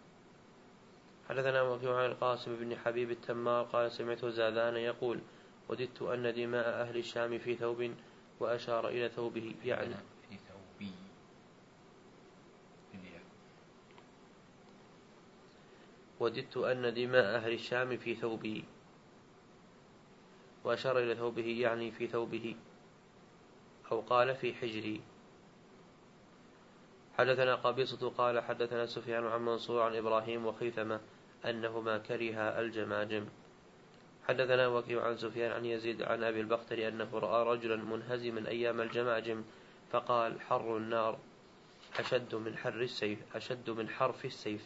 حدثنا وكيع عن القاسم بن حبيب التمار قال سمعت زاذان يقول وددت أن دماء أهل الشام في ثوب، وأشار إلى ثوبه يعني في ثوبي وددت أن دماء أهل الشام في ثوبه، وأشار إلى ثوبه يعني في ثوبه، أو قال في حجري. حدثنا قبيصة قال حدثنا سفيان عن منصور عن إبراهيم وخيثمة أنهما كرها الجماجم. حدثنا وكيع عن سفيان عن يزيد عن أبي البختري أنه رأى رجلا منهزما أيام الجماجم فقال حر النار أشد من حر السيف أشد من حرف السيف.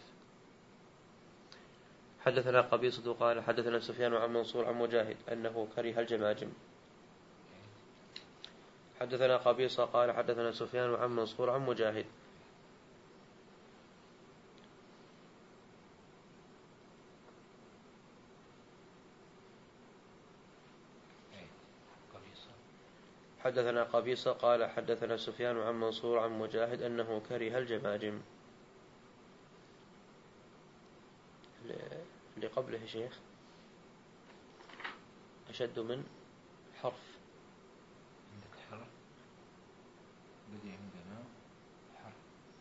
حدثنا قبيصة قال حدثنا سفيان عن منصور عن مجاهد أنه كره الجماجم. حدثنا قبيصة قال حدثنا سفيان عن منصور عن مجاهد. حدثنا قبيصة قال حدثنا سفيان عن منصور عن مجاهد أنه كره الجماجم. اللي قبله شيخ أشد من حرف. عندك حرف بدي عندنا حرف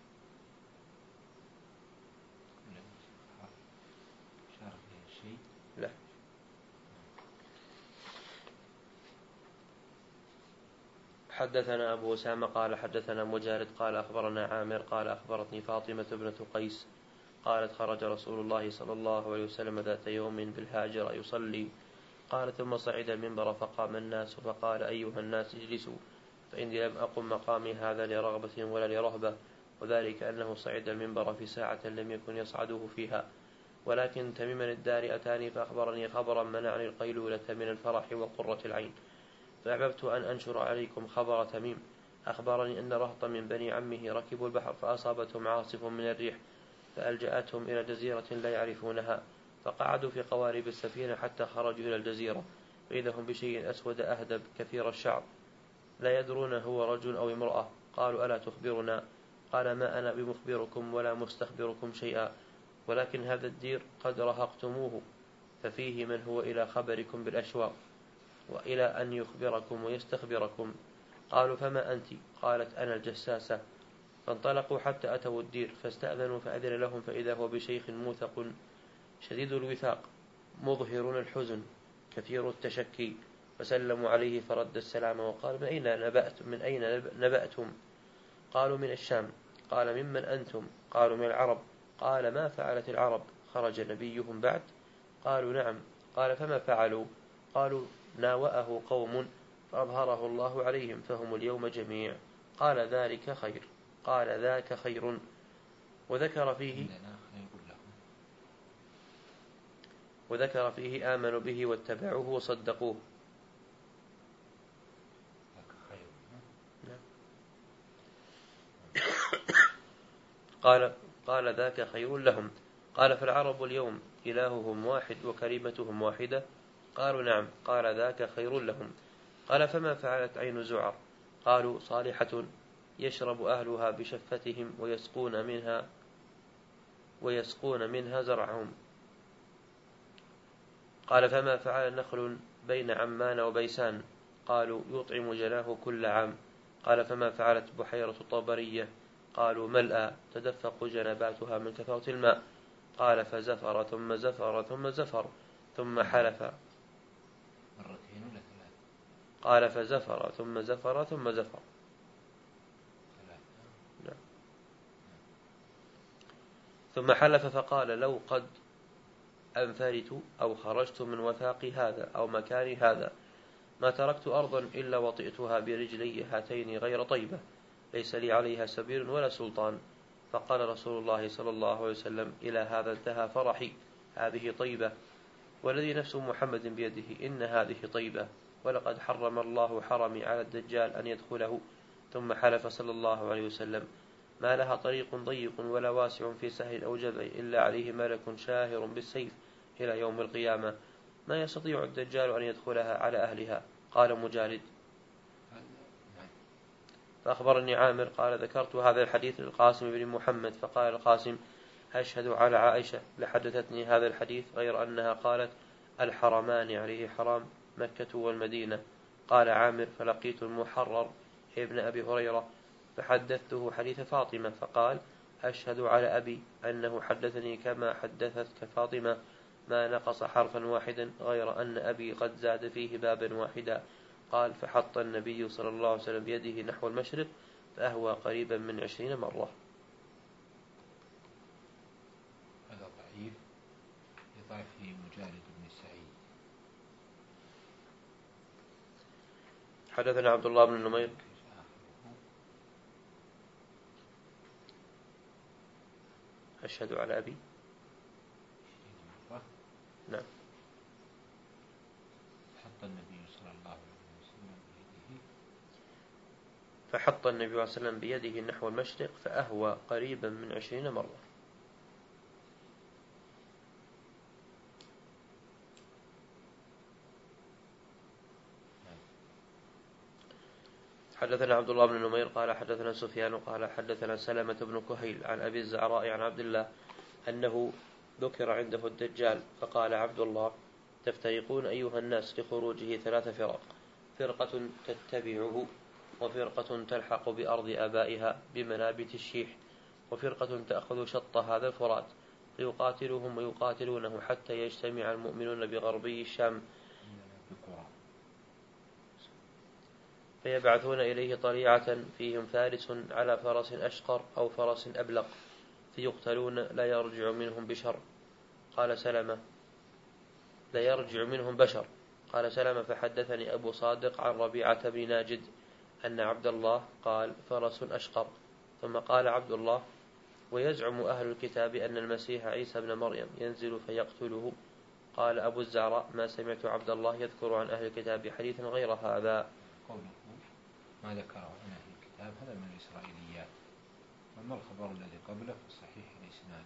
حرف شارك فيها شيء لا. حدثنا أبو أسامة قال حدثنا مجالد قال أخبرنا عامر قال أخبرتني فاطمة ابنة قيس قالت خرج رسول الله صلى الله عليه وسلم ذات يوم بالهاجر يصلي. قال ثم صعد المنبر فقام الناس فقال أيها الناس اجلسوا فإني لم أقم مقامي هذا لرغبة ولا لرهبة، وذلك أنه صعد المنبر في ساعة لم يكن يصعده فيها. ولكن تميم الدار أتاني فأخبرني خبرا منعني القيلولة من الفرح وقرة العين، فأحببت أن أنشر عليكم خبر تميم. أخبرني أن رهطا من بني عمه ركبوا البحر فأصابتهم عاصف من الريح فألجأتهم إلى جزيرة لا يعرفونها، فقعدوا في قوارب السفينة حتى خرجوا إلى الجزيرة، فإذا هم بشيء أسود أهدب كثير الشعر لا يدرون هو رجل أو امرأة. قالوا ألا تخبرنا؟ قال ما أنا بمخبركم ولا مستخبركم شيئا، ولكن هذا الدير قد رهقتموه، ففيه من هو إلى خبركم بالأشواق وإلى أن يخبركم ويستخبركم. قالوا فما أنت؟ قالت أنا الجساسة. فانطلقوا حتى أتوا الدير فاستأذنوا فأذن لهم، فإذا هو بشيخ موثق شديد الوثاق مظهر الحزن كثير التشكي، فسلموا عليه فرد السلام وقال من أين نبأتم؟ من أين نبأتم؟ قالوا من الشام. قال ممن أنتم؟ قالوا من العرب. قال ما فعلت العرب؟ خرج نبيهم بعد؟ قالوا نعم. قال فما فعلوا؟ قالوا ناوأه قوم فأظهره الله عليهم فهم اليوم جميع. قال ذلك خير. قال ذاك خير. وذكر فيه وذكر فيه آمنوا به واتبعوه وصدقوه. قال قال ذاك خير لهم. قال فالعرب اليوم إلههم واحد وكلمتهم واحدة؟ قالوا نعم. قال ذاك خير لهم. قال فما فعلت عين زعر؟ قالوا صالحة يشرب أهلها بشفتهم ويسقون منها ويسقون منها زرعهم. قال فما فعل نخل بين عمان وبيسان؟ قالوا يطعم جناه كل عام. قال فما فعلت بحيرة طبرية؟ قالوا ملأ تدفق جنباتها من كثرة الماء. قال فزفر ثم زفر ثم زفر ثم حلف. مرتين ولا ثلاث؟ قال فزفر ثم زفر ثم زفر لا. ثم حلف فقال لو قد أنفرت أو خرجت من وثاق هذا أو مكان هذا ما تركت أرضا إلا وطئتها برجلي هاتين غير طيبة ليس لي عليها سبيل ولا سلطان. فقال رسول الله صلى الله عليه وسلم إلى هذا انتهى فرحي، هذه طيبة، والذي نفس محمد بيده إن هذه طيبة، ولقد حرم الله حرمي على الدجال أن يدخله. ثم حلف صلى الله عليه وسلم ما لها طريق ضيق ولا واسع في سهل أو جبل إلا عليه ملك شاهر بالسيف إلى يوم القيامة، ما يستطيع الدجال أن يدخلها على أهلها. قال مجالد فأخبرني عامر قال ذكرت هذا الحديث للقاسم بن محمد فقال القاسم أشهد على عائشة لحدثتني هذا الحديث غير أنها قالت الحرمان عليه حرام مكة والمدينة. قال عامر فلقيت المحرر ابن أبي هريرة فحدثته حديث فاطمة فقال أشهد على أبي أنه حدثني كما حدثتك فاطمة ما نقص حرفا واحدا غير أن أبي قد زاد فيه بابا واحدا. قال فحط النبي صلى الله عليه وسلم بيده نحو المشرق فأهوى قريبا من عشرين مرة. هذا ضعيف لضعفه مجالد بن سعيد. حدثنا عبد الله بن نمير أشهد على أبي نعم. حط النبي صلى الله عليه وسلم بيده فحط النبي صلى الله عليه وسلم بيده نحو المشرق فأهوى قريبا من عشرين مرة. حدثنا عبد الله بن نمير قال حدثنا سفيان قال حدثنا سلمة بن كهيل عن أبي الزعراء عن عبد الله أنه ذكر عنده الدجال فقال عبد الله تفترقون أيها الناس لخروجه ثلاث فرق، فرقة تتبعه وفرقة تلحق بأرض آبائها بمنابت الشيح وفرقة تأخذ شط هذا الفرات فيقاتلهم ويقاتلونه حتى يجتمع المؤمنون بغربي الشام فيبعثون إليه طليعة فيهم فارس على فرس أشقر أو فرس أبلق فيقتلون لا يرجع منهم بشر. قال سلمة لا يرجع منهم بشر. قال سلمة فحدثني أبو صادق عن ربيعة بن ناجد أن عبد الله قال فرس أشقر. ثم قال عبد الله ويزعم أهل الكتاب أن المسيح عيسى بن مريم ينزل فيقتله. قال أبو الزعراء ما سمعت عبد الله يذكر عن أهل الكتاب حديثا غير هذا. قوله ما ذكره عن أهل الكتاب هذا من الإسرائيليات، وأما الخبر الذي قبله فصحيح الإسناد.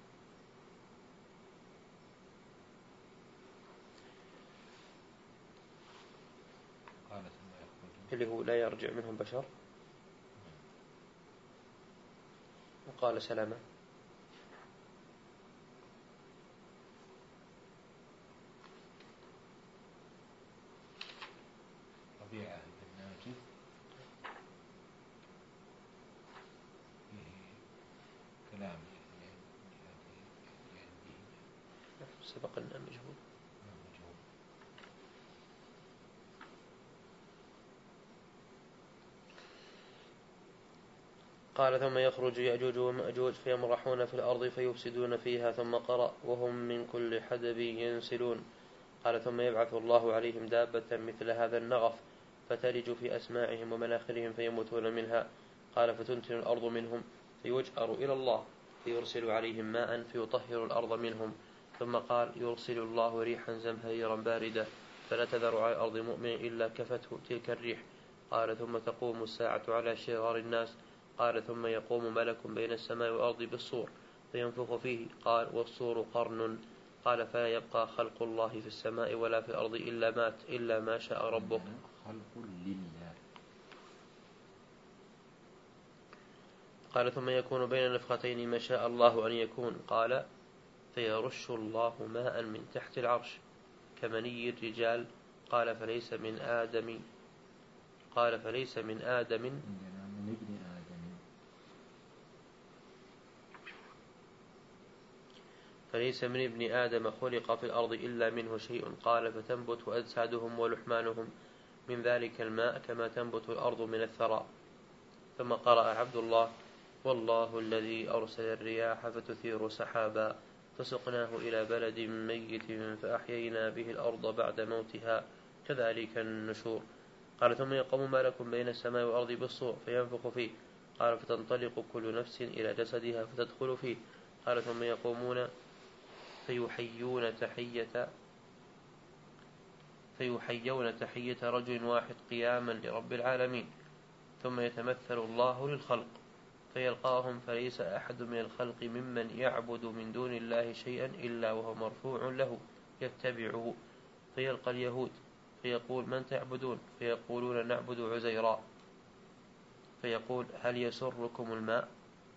قال ثم يخرج اللي هو لا يرجع منهم بشر. وقال سلامة ربيعة بن ناجد فيه كلام سبق أن مجهول. قال ثم يخرج يأجوج ومأجوج فيمرحون في الأرض فيفسدون فيها. ثم قرأ وهم من كل حدب ينسلون. قال ثم يبعث الله عليهم دابة مثل هذا النغف فتلج في أسماعهم ومناخرهم فيموتون منها. قال فتنتن الأرض منهم فيجأر إلى الله فيرسل عليهم ماء فيطهر الأرض منهم. ثم قال يرسل الله ريحا زمهريرا باردة فلا تذر على الأرض مؤمن إلا كفته تلك الريح. قال ثم تقوم الساعة على شرار الناس. قال ثم يقوم ملك بين السماء والأرض بالصور فينفخ فيه. قال والصور قرن. قال فلا يبقى خلق الله في السماء ولا في الأرض إلا مات إلا ما شاء ربك. خلق لله. قال ثم يكون بين النفختين ما شاء الله أن يكون. قال فيرش الله ماء من تحت العرش كمني الرجال. قال فليس من آدم قال فليس من آدم من ابن آدم فليس من ابن آدم خلق في الأرض إلا منه شيء. قال فتنبت أجسادهم ولحمانهم من ذلك الماء كما تنبت الأرض من الثرى. ثم قرأ عبد الله والله الذي أرسل الرياح فتثير سحابا فسقناه إلى بلد ميت فأحيينا به الأرض بعد موتها كذلك النشور. قال ثم يقوم ملك بين السماء والأرض بالصور فينفخ فيه. قال فتنطلق كل نفس إلى جسدها فتدخل فيه. قال ثم يقومون فيحيون تحية فيحيون تحية رجل واحد قياما لرب العالمين. ثم يتمثل الله للخلق فيلقاهم فليس أحد من الخلق ممن يعبد من دون الله شيئا إلا وهو مرفوع له يتبعه. فيلقى اليهود فيقول من تعبدون؟ فيقولون نعبد عزيرا. فيقول هل يسركم الماء؟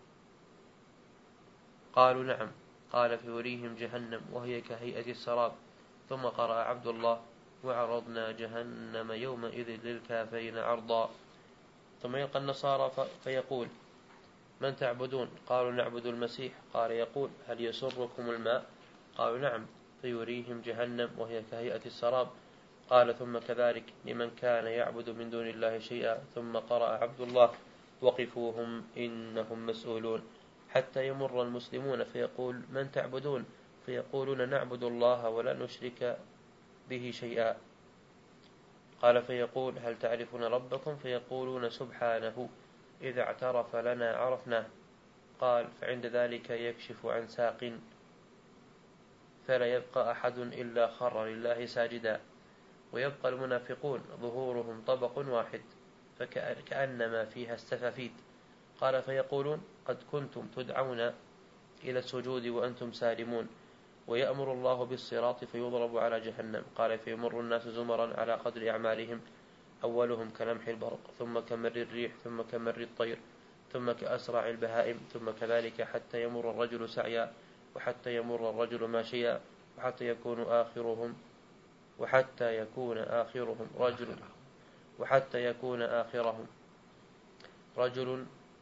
قالوا نعم. قال فيريهم جهنم وهي كهيئة السراب. ثم قرأ عبد الله وعرضنا جهنم يومئذ للكافرين عرضا. ثم يلقى النصارى فيقول من تعبدون؟ قالوا نعبد المسيح. قال يقول هل يسركم الماء؟ قالوا نعم. فيريهم جهنم وهي كهيئة السراب. قال ثم كذلك لمن كان يعبد من دون الله شيئا. ثم قرأ عبد الله وقفوهم إنهم مسؤولون حتى يمر المسلمون فيقول من تعبدون؟ فيقولون نعبد الله ولا نشرك به شيئا. قال فيقول هل تعرفون ربكم؟ فيقولون سبحانه إذا اعترف لنا عرفناه. قال فعند ذلك يكشف عن ساق فلا يبقى أحد إلا خر لله ساجدا. ويبقى المنافقون ظهورهم طبق واحد فكأنما فيها السفافيد. قال فيقولون قد كنتم تدعون إلى السجود وأنتم سالمون. ويأمر الله بالصراط فيضرب على جهنم. قال فيمر الناس زمرا على قدر أعمالهم أولهم كلمح البرق ثم كمر الريح ثم كمر الطير ثم كأسرع البهائم ثم كذلك حتى يمر الرجل سعيا وحتى يمر الرجل ماشيا وحتى يكون آخرهم وحتى يكون آخرهم رجل وحتى يكون آخرهم رجل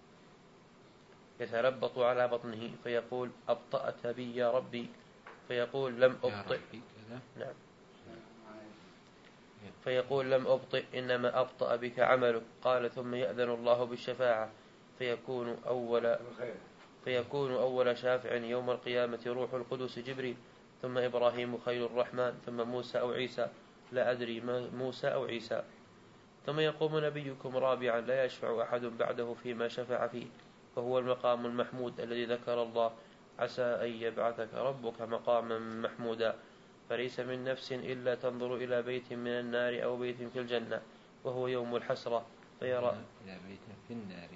يتربط على بطنه فيقول أبطأت بي يا ربي. فيقول لم أبطئ نعم فيقول لم أبطئ إنما أبطأ بك عملك. قال ثم يأذن الله بالشفاعة فيكون أول فيكون أول شافع يوم القيامة روح القدس جبريل، ثم إبراهيم خيل الرحمن، ثم موسى أو عيسى، لا أدري موسى أو عيسى. ثم يقوم نبيكم رابعا لا يشفع أحد بعده فيما شفع فيه، وهو المقام المحمود الذي ذكر الله: عسى أن يبعثك ربك مقاما محمودا. فليس من نفس إلا تنظر إلى بيت من النار أو بيت في الجنة، وهو يوم الحسرة، فيرى إلى بيت في النار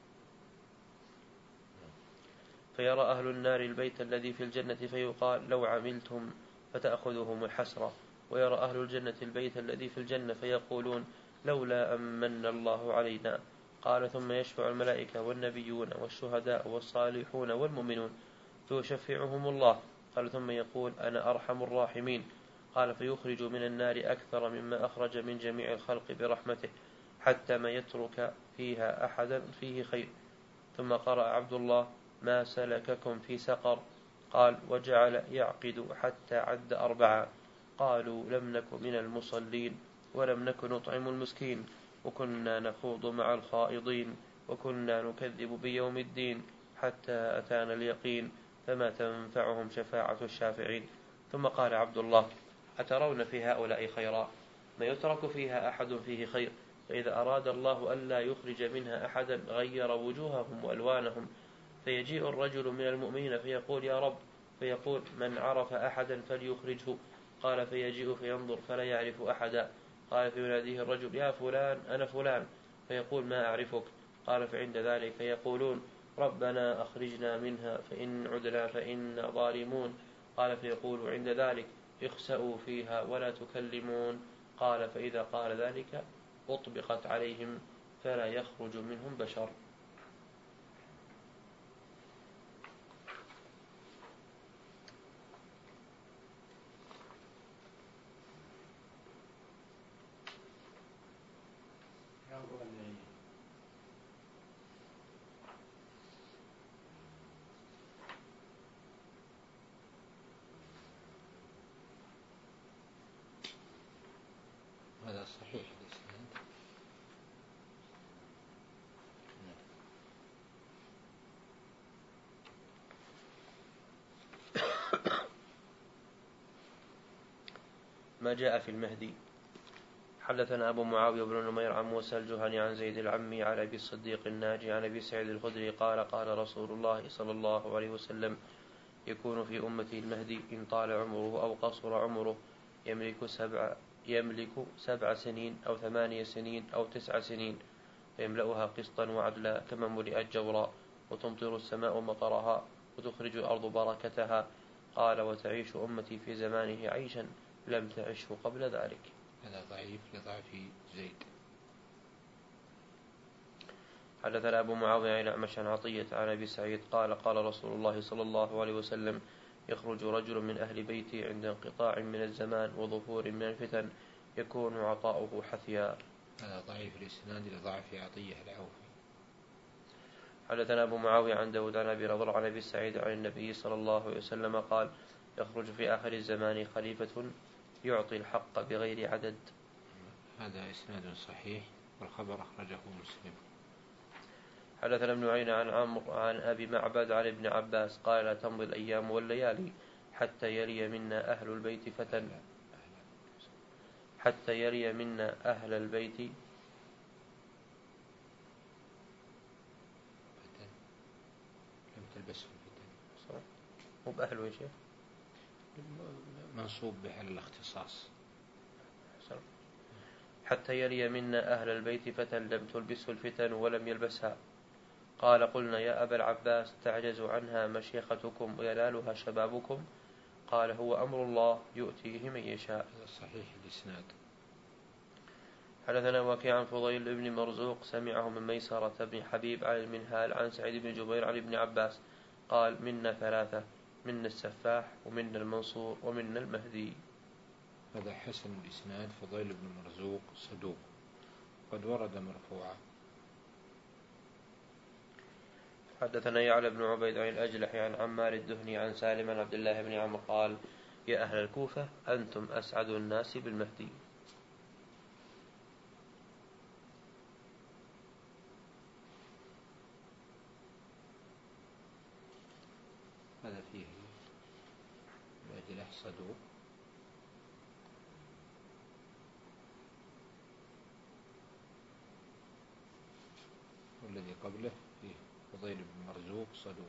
فيرى أهل النار البيت الذي في الجنة فيقال: لو عملتم، فتأخذهم الحسرة. ويرى أهل الجنة البيت الذي في الجنة فيقولون: لولا أمن الله علينا. قال: ثم يشفع الملائكة والنبيون والشهداء والصالحون والمؤمنون، فيشفعهم الله. قال: ثم يقول: أنا أرحم الراحمين. قال: فيخرج من النار أكثر مما أخرج من جميع الخلق برحمته، حتى ما يترك فيها أحدا فيه خير. ثم قرأ عبد الله: ما سلككم في سقر؟ قال: وجعل يعقد حتى عد أربعة. قالوا: لم نك من المصلين، ولم نك نطعم المسكين، وكنا نخوض مع الخائضين، وكنا نكذب بيوم الدين، حتى أتانا اليقين، فما تنفعهم شفاعة الشافعين. ثم قال عبد الله: أترون في هؤلاء خيرا؟ ما يترك فيها أحد فيه خير، فإذا أراد الله ألا يخرج منها أحدا غير وجوههم وألوانهم، فيجيء الرجل من المؤمنين فيقول: يا رب، فيقول: من عرف أحدا فليخرجه. قال: فيجيء فينظر فلا يعرف أحدا. قال: فيناديه الرجل: يا فلان، أنا فلان. فيقول: ما أعرفك. قال: فعند ذلك يقولون: ربنا أخرجنا منها، فإن عدنا فإنا ظالمون. قال: فيقول عند ذلك: اخسأوا فيها ولا تكلمون. قال: فإذا قال ذلك أطبقت عليهم، فلا يخرج منهم بشر. هذا صحيح الإسناد. ما جاء في المهدي. حدثنا أبو معاوية بن نمير عن موسى الجهني عن زيد العمي عن أبي الصديق الناجي عن أبي سعيد الخدري قال: قال رسول الله صلى الله عليه وسلم: يكون في أمتي المهدي إن طال عمره أو قصر عمره، يملك سبع يملك سبع سنين أو ثمانية سنين أو تسع سنين، فيملأها قسطا وعدلا كما ملئت جورا، وتمطر السماء مطرها، وتخرج الأرض بركتها. قال: وتعيش أمتي في زمانه عيشا لم تعشه قبل ذلك. هذا ضعيف لضعف زيد. حدثنا أبو معاوية عن أعمش عن عطية عن أبي سعيد قال: قال رسول الله صلى الله عليه وسلم: يخرج رجل من أهل بيتي عند انقطاع من الزمان وظهور من الفتن، يكون عطاؤه حثيا. هذا ضعيف الإسناد لضعف عطية العوفي. حدثنا أبو معاوية عن داود عن أبي نضر عن أبي سعيد عن النبي صلى الله عليه وسلم قال: يخرج في آخر الزمان خليفة يعطي الحق بغير عدد. هذا إسناد صحيح، والخبر أخرجه مسلم. حدثنا ابن عيينة عن عمرو عن أبي معبد عن ابن عباس قال: لا تمضي الأيام والليالي حتى يلي منا أهل البيت فتن حتى يلي منا أهل البيت فتن لم تلبسه الفتن. مو بأهل شيء، منصوب بحل الاختصاص. حتى يلي منا أهل البيت فتن لم تلبسه الفتن ولم يلبسها. قال: قلنا: يا أبا العباس، تعجز عنها مشيختكم وينالها شبابكم؟ قال: هو أمر الله يؤتيه من يشاء. هذا صحيح الإسناد. حدثنا وكيع عن فضيل بن مرزوق سمعه من ميسرة بن حبيب عن المنهال عن سعيد بن جبير عن ابن عباس قال: منا ثلاثة: منا السفاح، ومنا المنصور، ومنا المهدي. هذا حسن الإسناد. فضيل بن مرزوق صدوق، قد ورد مرفوعا. حدثنا يعلى بن عبيد عن الأجلح عن عمار الدهني عن سالم عن عبد الله بن عمرو قال: يا أهل الكوفة، أنتم أسعد الناس بالمهدي. هذا فيه الأجلة صدوق. والذي قبله فيه فضيل بن مرزوق صدوق.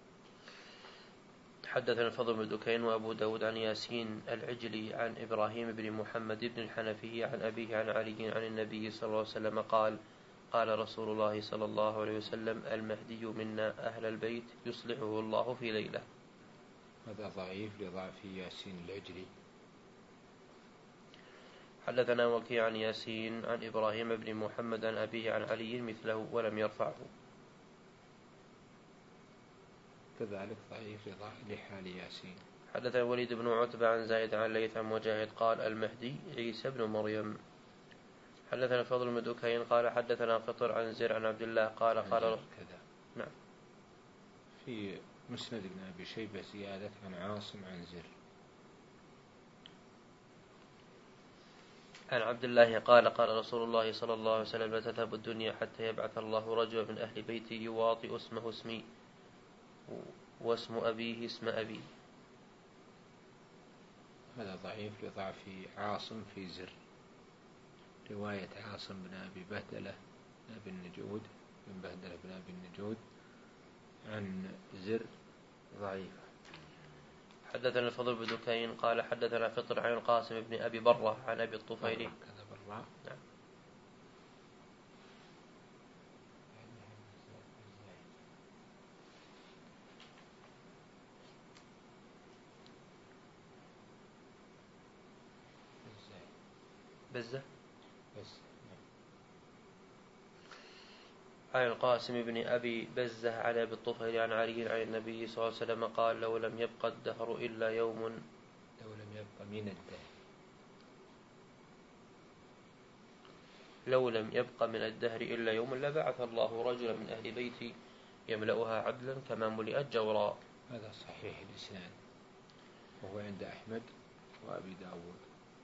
حدثنا الفضل بن دكين وأبو داود عن ياسين العجلي عن إبراهيم بن محمد بن الحنفي عن أبيه عن علي عن النبي صلى الله عليه وسلم قال قال رسول الله صلى الله عليه وسلم المهدي منا أهل البيت يصلحه الله في ليلة. هذا ضعيف لضعف ياسين العجلي. حدثنا وكيع عن ياسين عن إبراهيم بن محمد عن أبيه عن علي مثله ولم يرفعه. كذلك ضعيف لحال ياسين. حدثنا الوليد بن عتبة عن زايد عن ليث عن مجاهد قال المهدي عيسى بن مريم. حدثنا الفضل بن دكين قال حدثنا فطر عن زر عن عبد الله قال قال كذا. نعم. في مسند ابن أبي شيبة زيادة عن عاصم عن زر عن عبد الله قال قال رسول الله صلى الله عليه وسلم لا تذهب الدنيا حتى يبعث الله رجلا من أهل بيتي يواطئ اسمه اسمي واسم أبيه اسم أبي. هذا ضعيف لضعف عاصم في زر. رواية عاصم بن أبي بهدلة بن النجود بن بهدلة بن أبي النجود عن زر ضعيفة. حدثنا الفضل بن دكين قال حدثنا فطر عن القاسم بن أبي برة عن أبي الطفيل. كذا برة. نعم. بزة بس. عن القاسم بن أبي بزة عن أبي الطفيل عن علي عن النبي صلى الله عليه وسلم قال لو لم يبق الدهر إلا يوم لو لم يبق من الدهر لو لم يبق من الدهر إلا يوم لبعث الله رجلا من أهل بيتي يملأها عدلا كما ملئت جورا. هذا صحيح الإسناد وهو عند أحمد وأبي داود.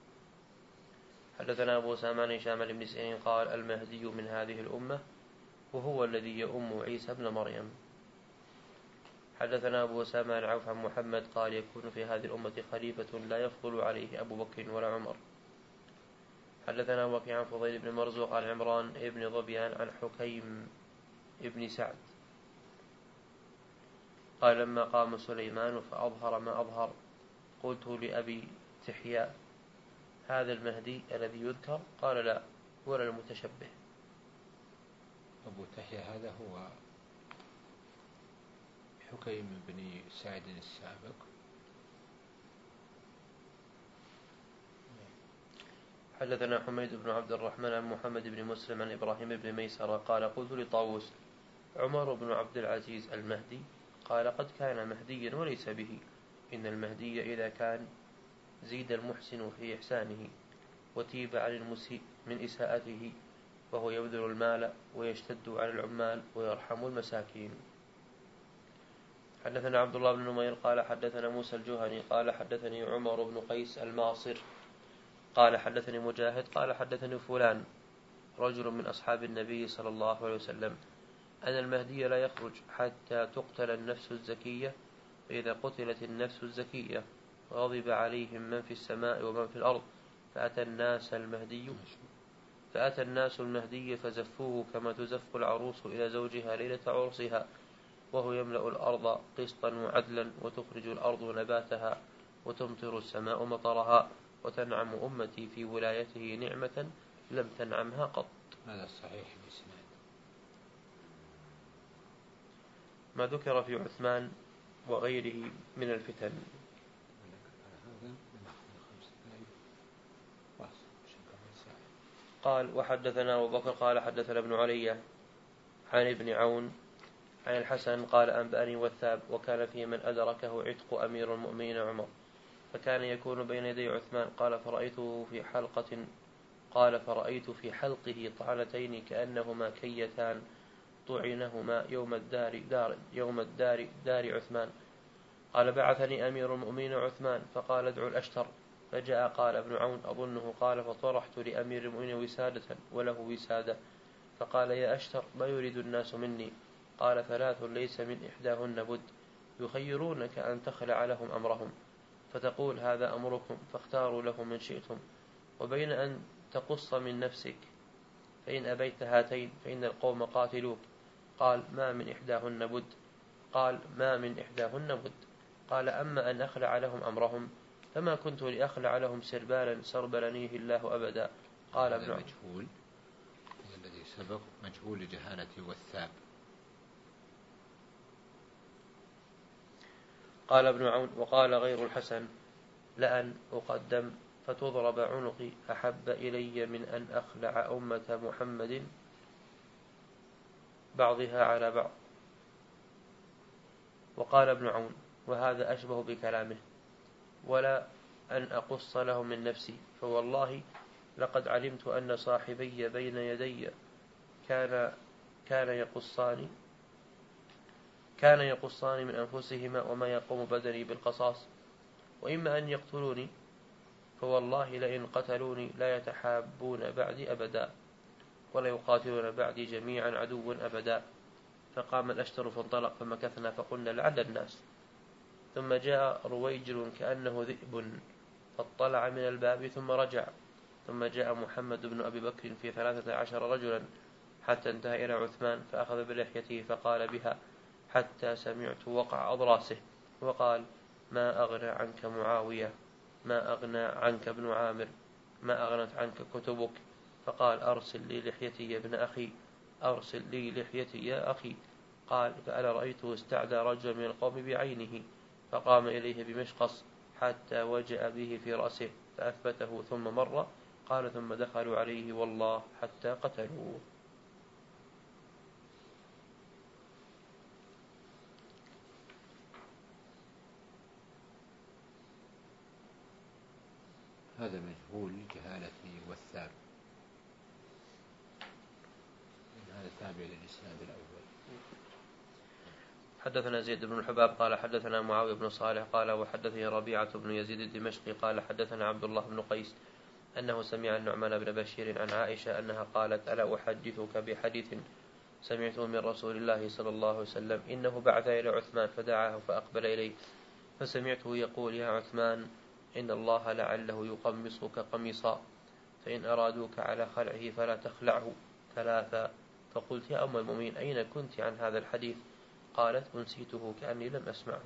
حدثنا أبو سامان هشام بن سعيد قال المهدي من هذه الأمة وهو الذي يؤم عيسى بن مريم. حدثنا أبو سامان عوف عن محمد قال يكون في هذه الأمة خليفة لا يفضل عليه أبو بكر ولا عمر. حدثنا وكيع عن فضيل بن مرزوق عن عمران بن ظبيان عن حكيم بن سعد قال لما قام سليمان فأظهر ما أظهر قلت لأبي تحيا هذا المهدي الذي يذكر؟ قال لا ولا المتشبه. أبو تحيا هذا هو حكيم بن سعد السابق. حدثنا حميد بن عبد الرحمن عن محمد بن مسلم عن إبراهيم بن ميسرة قال قلت لطاووس عمر بن عبد العزيز المهدي؟ قال قد كان مهديا وليس به، إن المهدي إذا كان زيد المحسن في إحسانه وتيب عن المسيء من إساءته وهو يبذل المال ويشتد على العمال ويرحم المساكين. حدثنا عبد الله بن نمير قال حدثنا موسى الجهني قال حدثني عمر بن قيس الماصر قال حدثني مجاهد قال حدثني فلان رجل من أصحاب النبي صلى الله عليه وسلم أن المهدي لا يخرج حتى تقتل النفس الزكية، فإذا قتلت النفس الزكية غضب عليهم من في السماء ومن في الأرض فأتى الناس المهدي فأتى الناس المهدي فزفوه كما تزف العروس إلى زوجها ليلة عرسها، وهو يملأ الأرض قسطا وعدلا وتخرج الأرض نباتها وتمطر السماء مطرها وتنعم أمتي في ولايته نعمة لم تنعمها قط. هذا صحيح الإسناد. ما ذكر في عثمان وغيره من الفتن. قال وحدثنا أبو بكر قال حدثنا ابن علي عن ابن عون عن الحسن قال أنبأني وثاب وكان في من أدركه عتق أمير المؤمنين عمر فكان يكون بين يدي عثمان قال فرأيته في حلقة قال فرأيت في حلقه طعنتين كأنهما كيتان طعنهما يوم الدار دار يوم الدار دار عثمان. قال بعثني أمير المؤمنين عثمان فقال ادعو الأشتر فجاء قال ابن عون أظنه قال فطرحت لأمير المؤمنين وسادة وله وسادة فقال يا أشتر ما يريد الناس مني؟ قال ثلاث ليس من إحداهن بد يخيرونك أن تخلع لهم أمرهم فتقول هذا أمركم فاختاروا له من شئتم، وبين أن تقص من نفسك فإن أبيت هاتين فإن القوم قاتلوك. قال ما من إحداهن بد قال ما من إحداهن بد قال أما أن أخلع لهم أمرهم فما كنت لأخلع لهم سربالا سربلنيه الله أبدا. قال ابن مجهول الذي سبق مجهول لجهالة والثاب. قال ابن عون وقال غير الحسن لأن أقدم فتضرب عنقي أحب إلي من أن أخلع أمة محمد بعضها على بعض. وقال ابن عون وهذا أشبه بكلامه ولا أن أقص لهم من نفسي فوالله لقد علمت أن صاحبي بين يدي كان كان يقصان كان يقصان من أنفسهما وما يقوم بدني بالقصاص، وإما أن يقتلوني فوالله لئن قتلوني لا يتحابون بعدي أبدا ولا يقاتلون بعدي جميعا عدو أبدا. فقام الأشتر فانطلق فمكثنا فقلنا لعل الناس، ثم جاء رويجل كأنه ذئب فاطلع من الباب ثم رجع، ثم جاء محمد بن أبي بكر في ثلاثة عشر رجلا حتى انتهى إلى عثمان فأخذ بلحيته فقال بها حتى سمعت وقع أضراسه وقال ما أغنى عنك معاوية ما أغنى عنك ابن عامر ما أغنت عنك كتبك. فقال أرسل لي لحيتي يا ابن أخي أرسل لي لحيتي يا أخي. قال فأنا رأيته استعدى رجل من القوم بعينه فقام إليه بمشقص حتى وجأ به في رأسه فأثبته ثم مر. قال ثم دخلوا عليه والله حتى قتلوه. هذا مجهول جهالة والثاب، هذا تابع للإسناد الأول. حدثنا زيد بن الحباب قال حدثنا معاوية بن صالح قال وحدثني ربيعة بن يزيد الدمشقي قال حدثنا عبد الله بن قيس أنه سمع النعمان بن بشير عن عائشة أنها قالت ألا أحدثك بحديث سمعته من رسول الله صلى الله عليه وسلم إنه بعث إلى عثمان فدعاه فأقبل إليه فسمعته يقول يا عثمان إن الله لعله يقمصك قميصا فإن أرادوك على خلعه فلا تخلعه ثلاثا. فقلت يا أم المؤمنين أين كنت عن هذا الحديث؟ قالت أنسيته كأني لم أسمعه.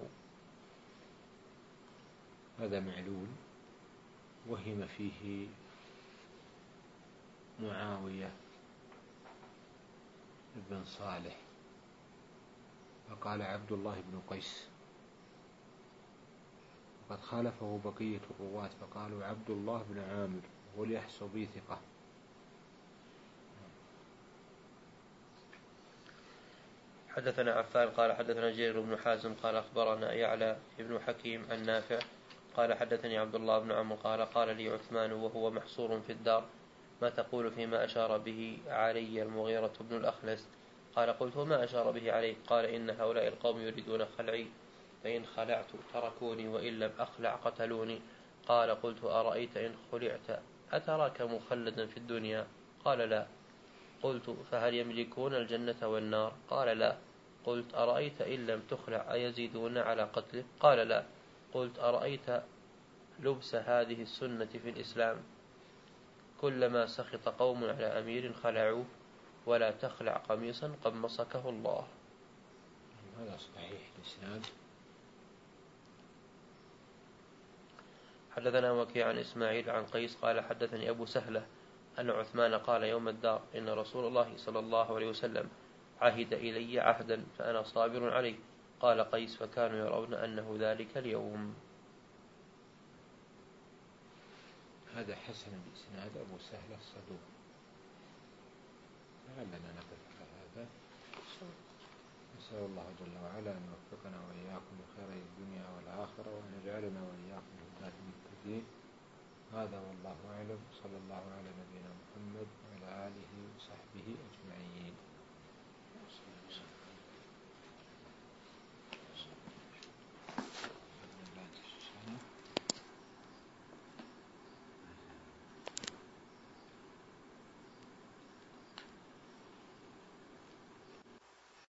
هذا معلول وهم فيه معاوية بن صالح فقال عبد الله بن قيس وقد خالفه بقية الرواة فقالوا عبد الله بن عامر وليحسب ثقة. حدثنا عفان قال حدثنا جرير بن حازم قال أخبرنا يعلى بن حكيم عن نافع قال حدثني عبد الله بن عمرو قال قال لي عثمان وهو محصور في الدار ما تقول فيما أشار به علي المغيرة بن الأخنس؟ قال قلت وما أشار به علي؟ قال إن هؤلاء القوم يريدون خلعي فإن خلعت تركوني وإن لم أخلع قتلوني. قال قلت أرأيت إن خلعت أتراك مخلدا في الدنيا؟ قال لا. قلت فهل يملكون الجنة والنار؟ قال لا. قلت أرأيت إن لم تخلع أيزيدون على قتلك؟ قال لا. قلت أرأيت لبس هذه السنة في الإسلام كلما سخط قوم على أمير خلعوه ولا تخلع قميصا قمصكه الله. هذا صحيح الإسناد. حدثنا وكيع عن إسماعيل عن قيس قال حدثني أبو سهلة أن عثمان قال يوم الدار إن رسول الله صلى الله عليه وسلم عهد إلي عهدا فأنا صابر عليه. قال قيس فكانوا يرون أنه ذلك اليوم. هذا حسن الإسناد أبو سهلة الصدوق. لعلنا نقف على هذا. نسأل الله جل وعلا أن يوفقنا وإياكم لخير الدنيا والآخرة وأن يجعلنا وإياكم هداة المهتدين. هذا والله أعلم. صلى الله على نبينا محمد وعلى آله وصحبه أجمعين.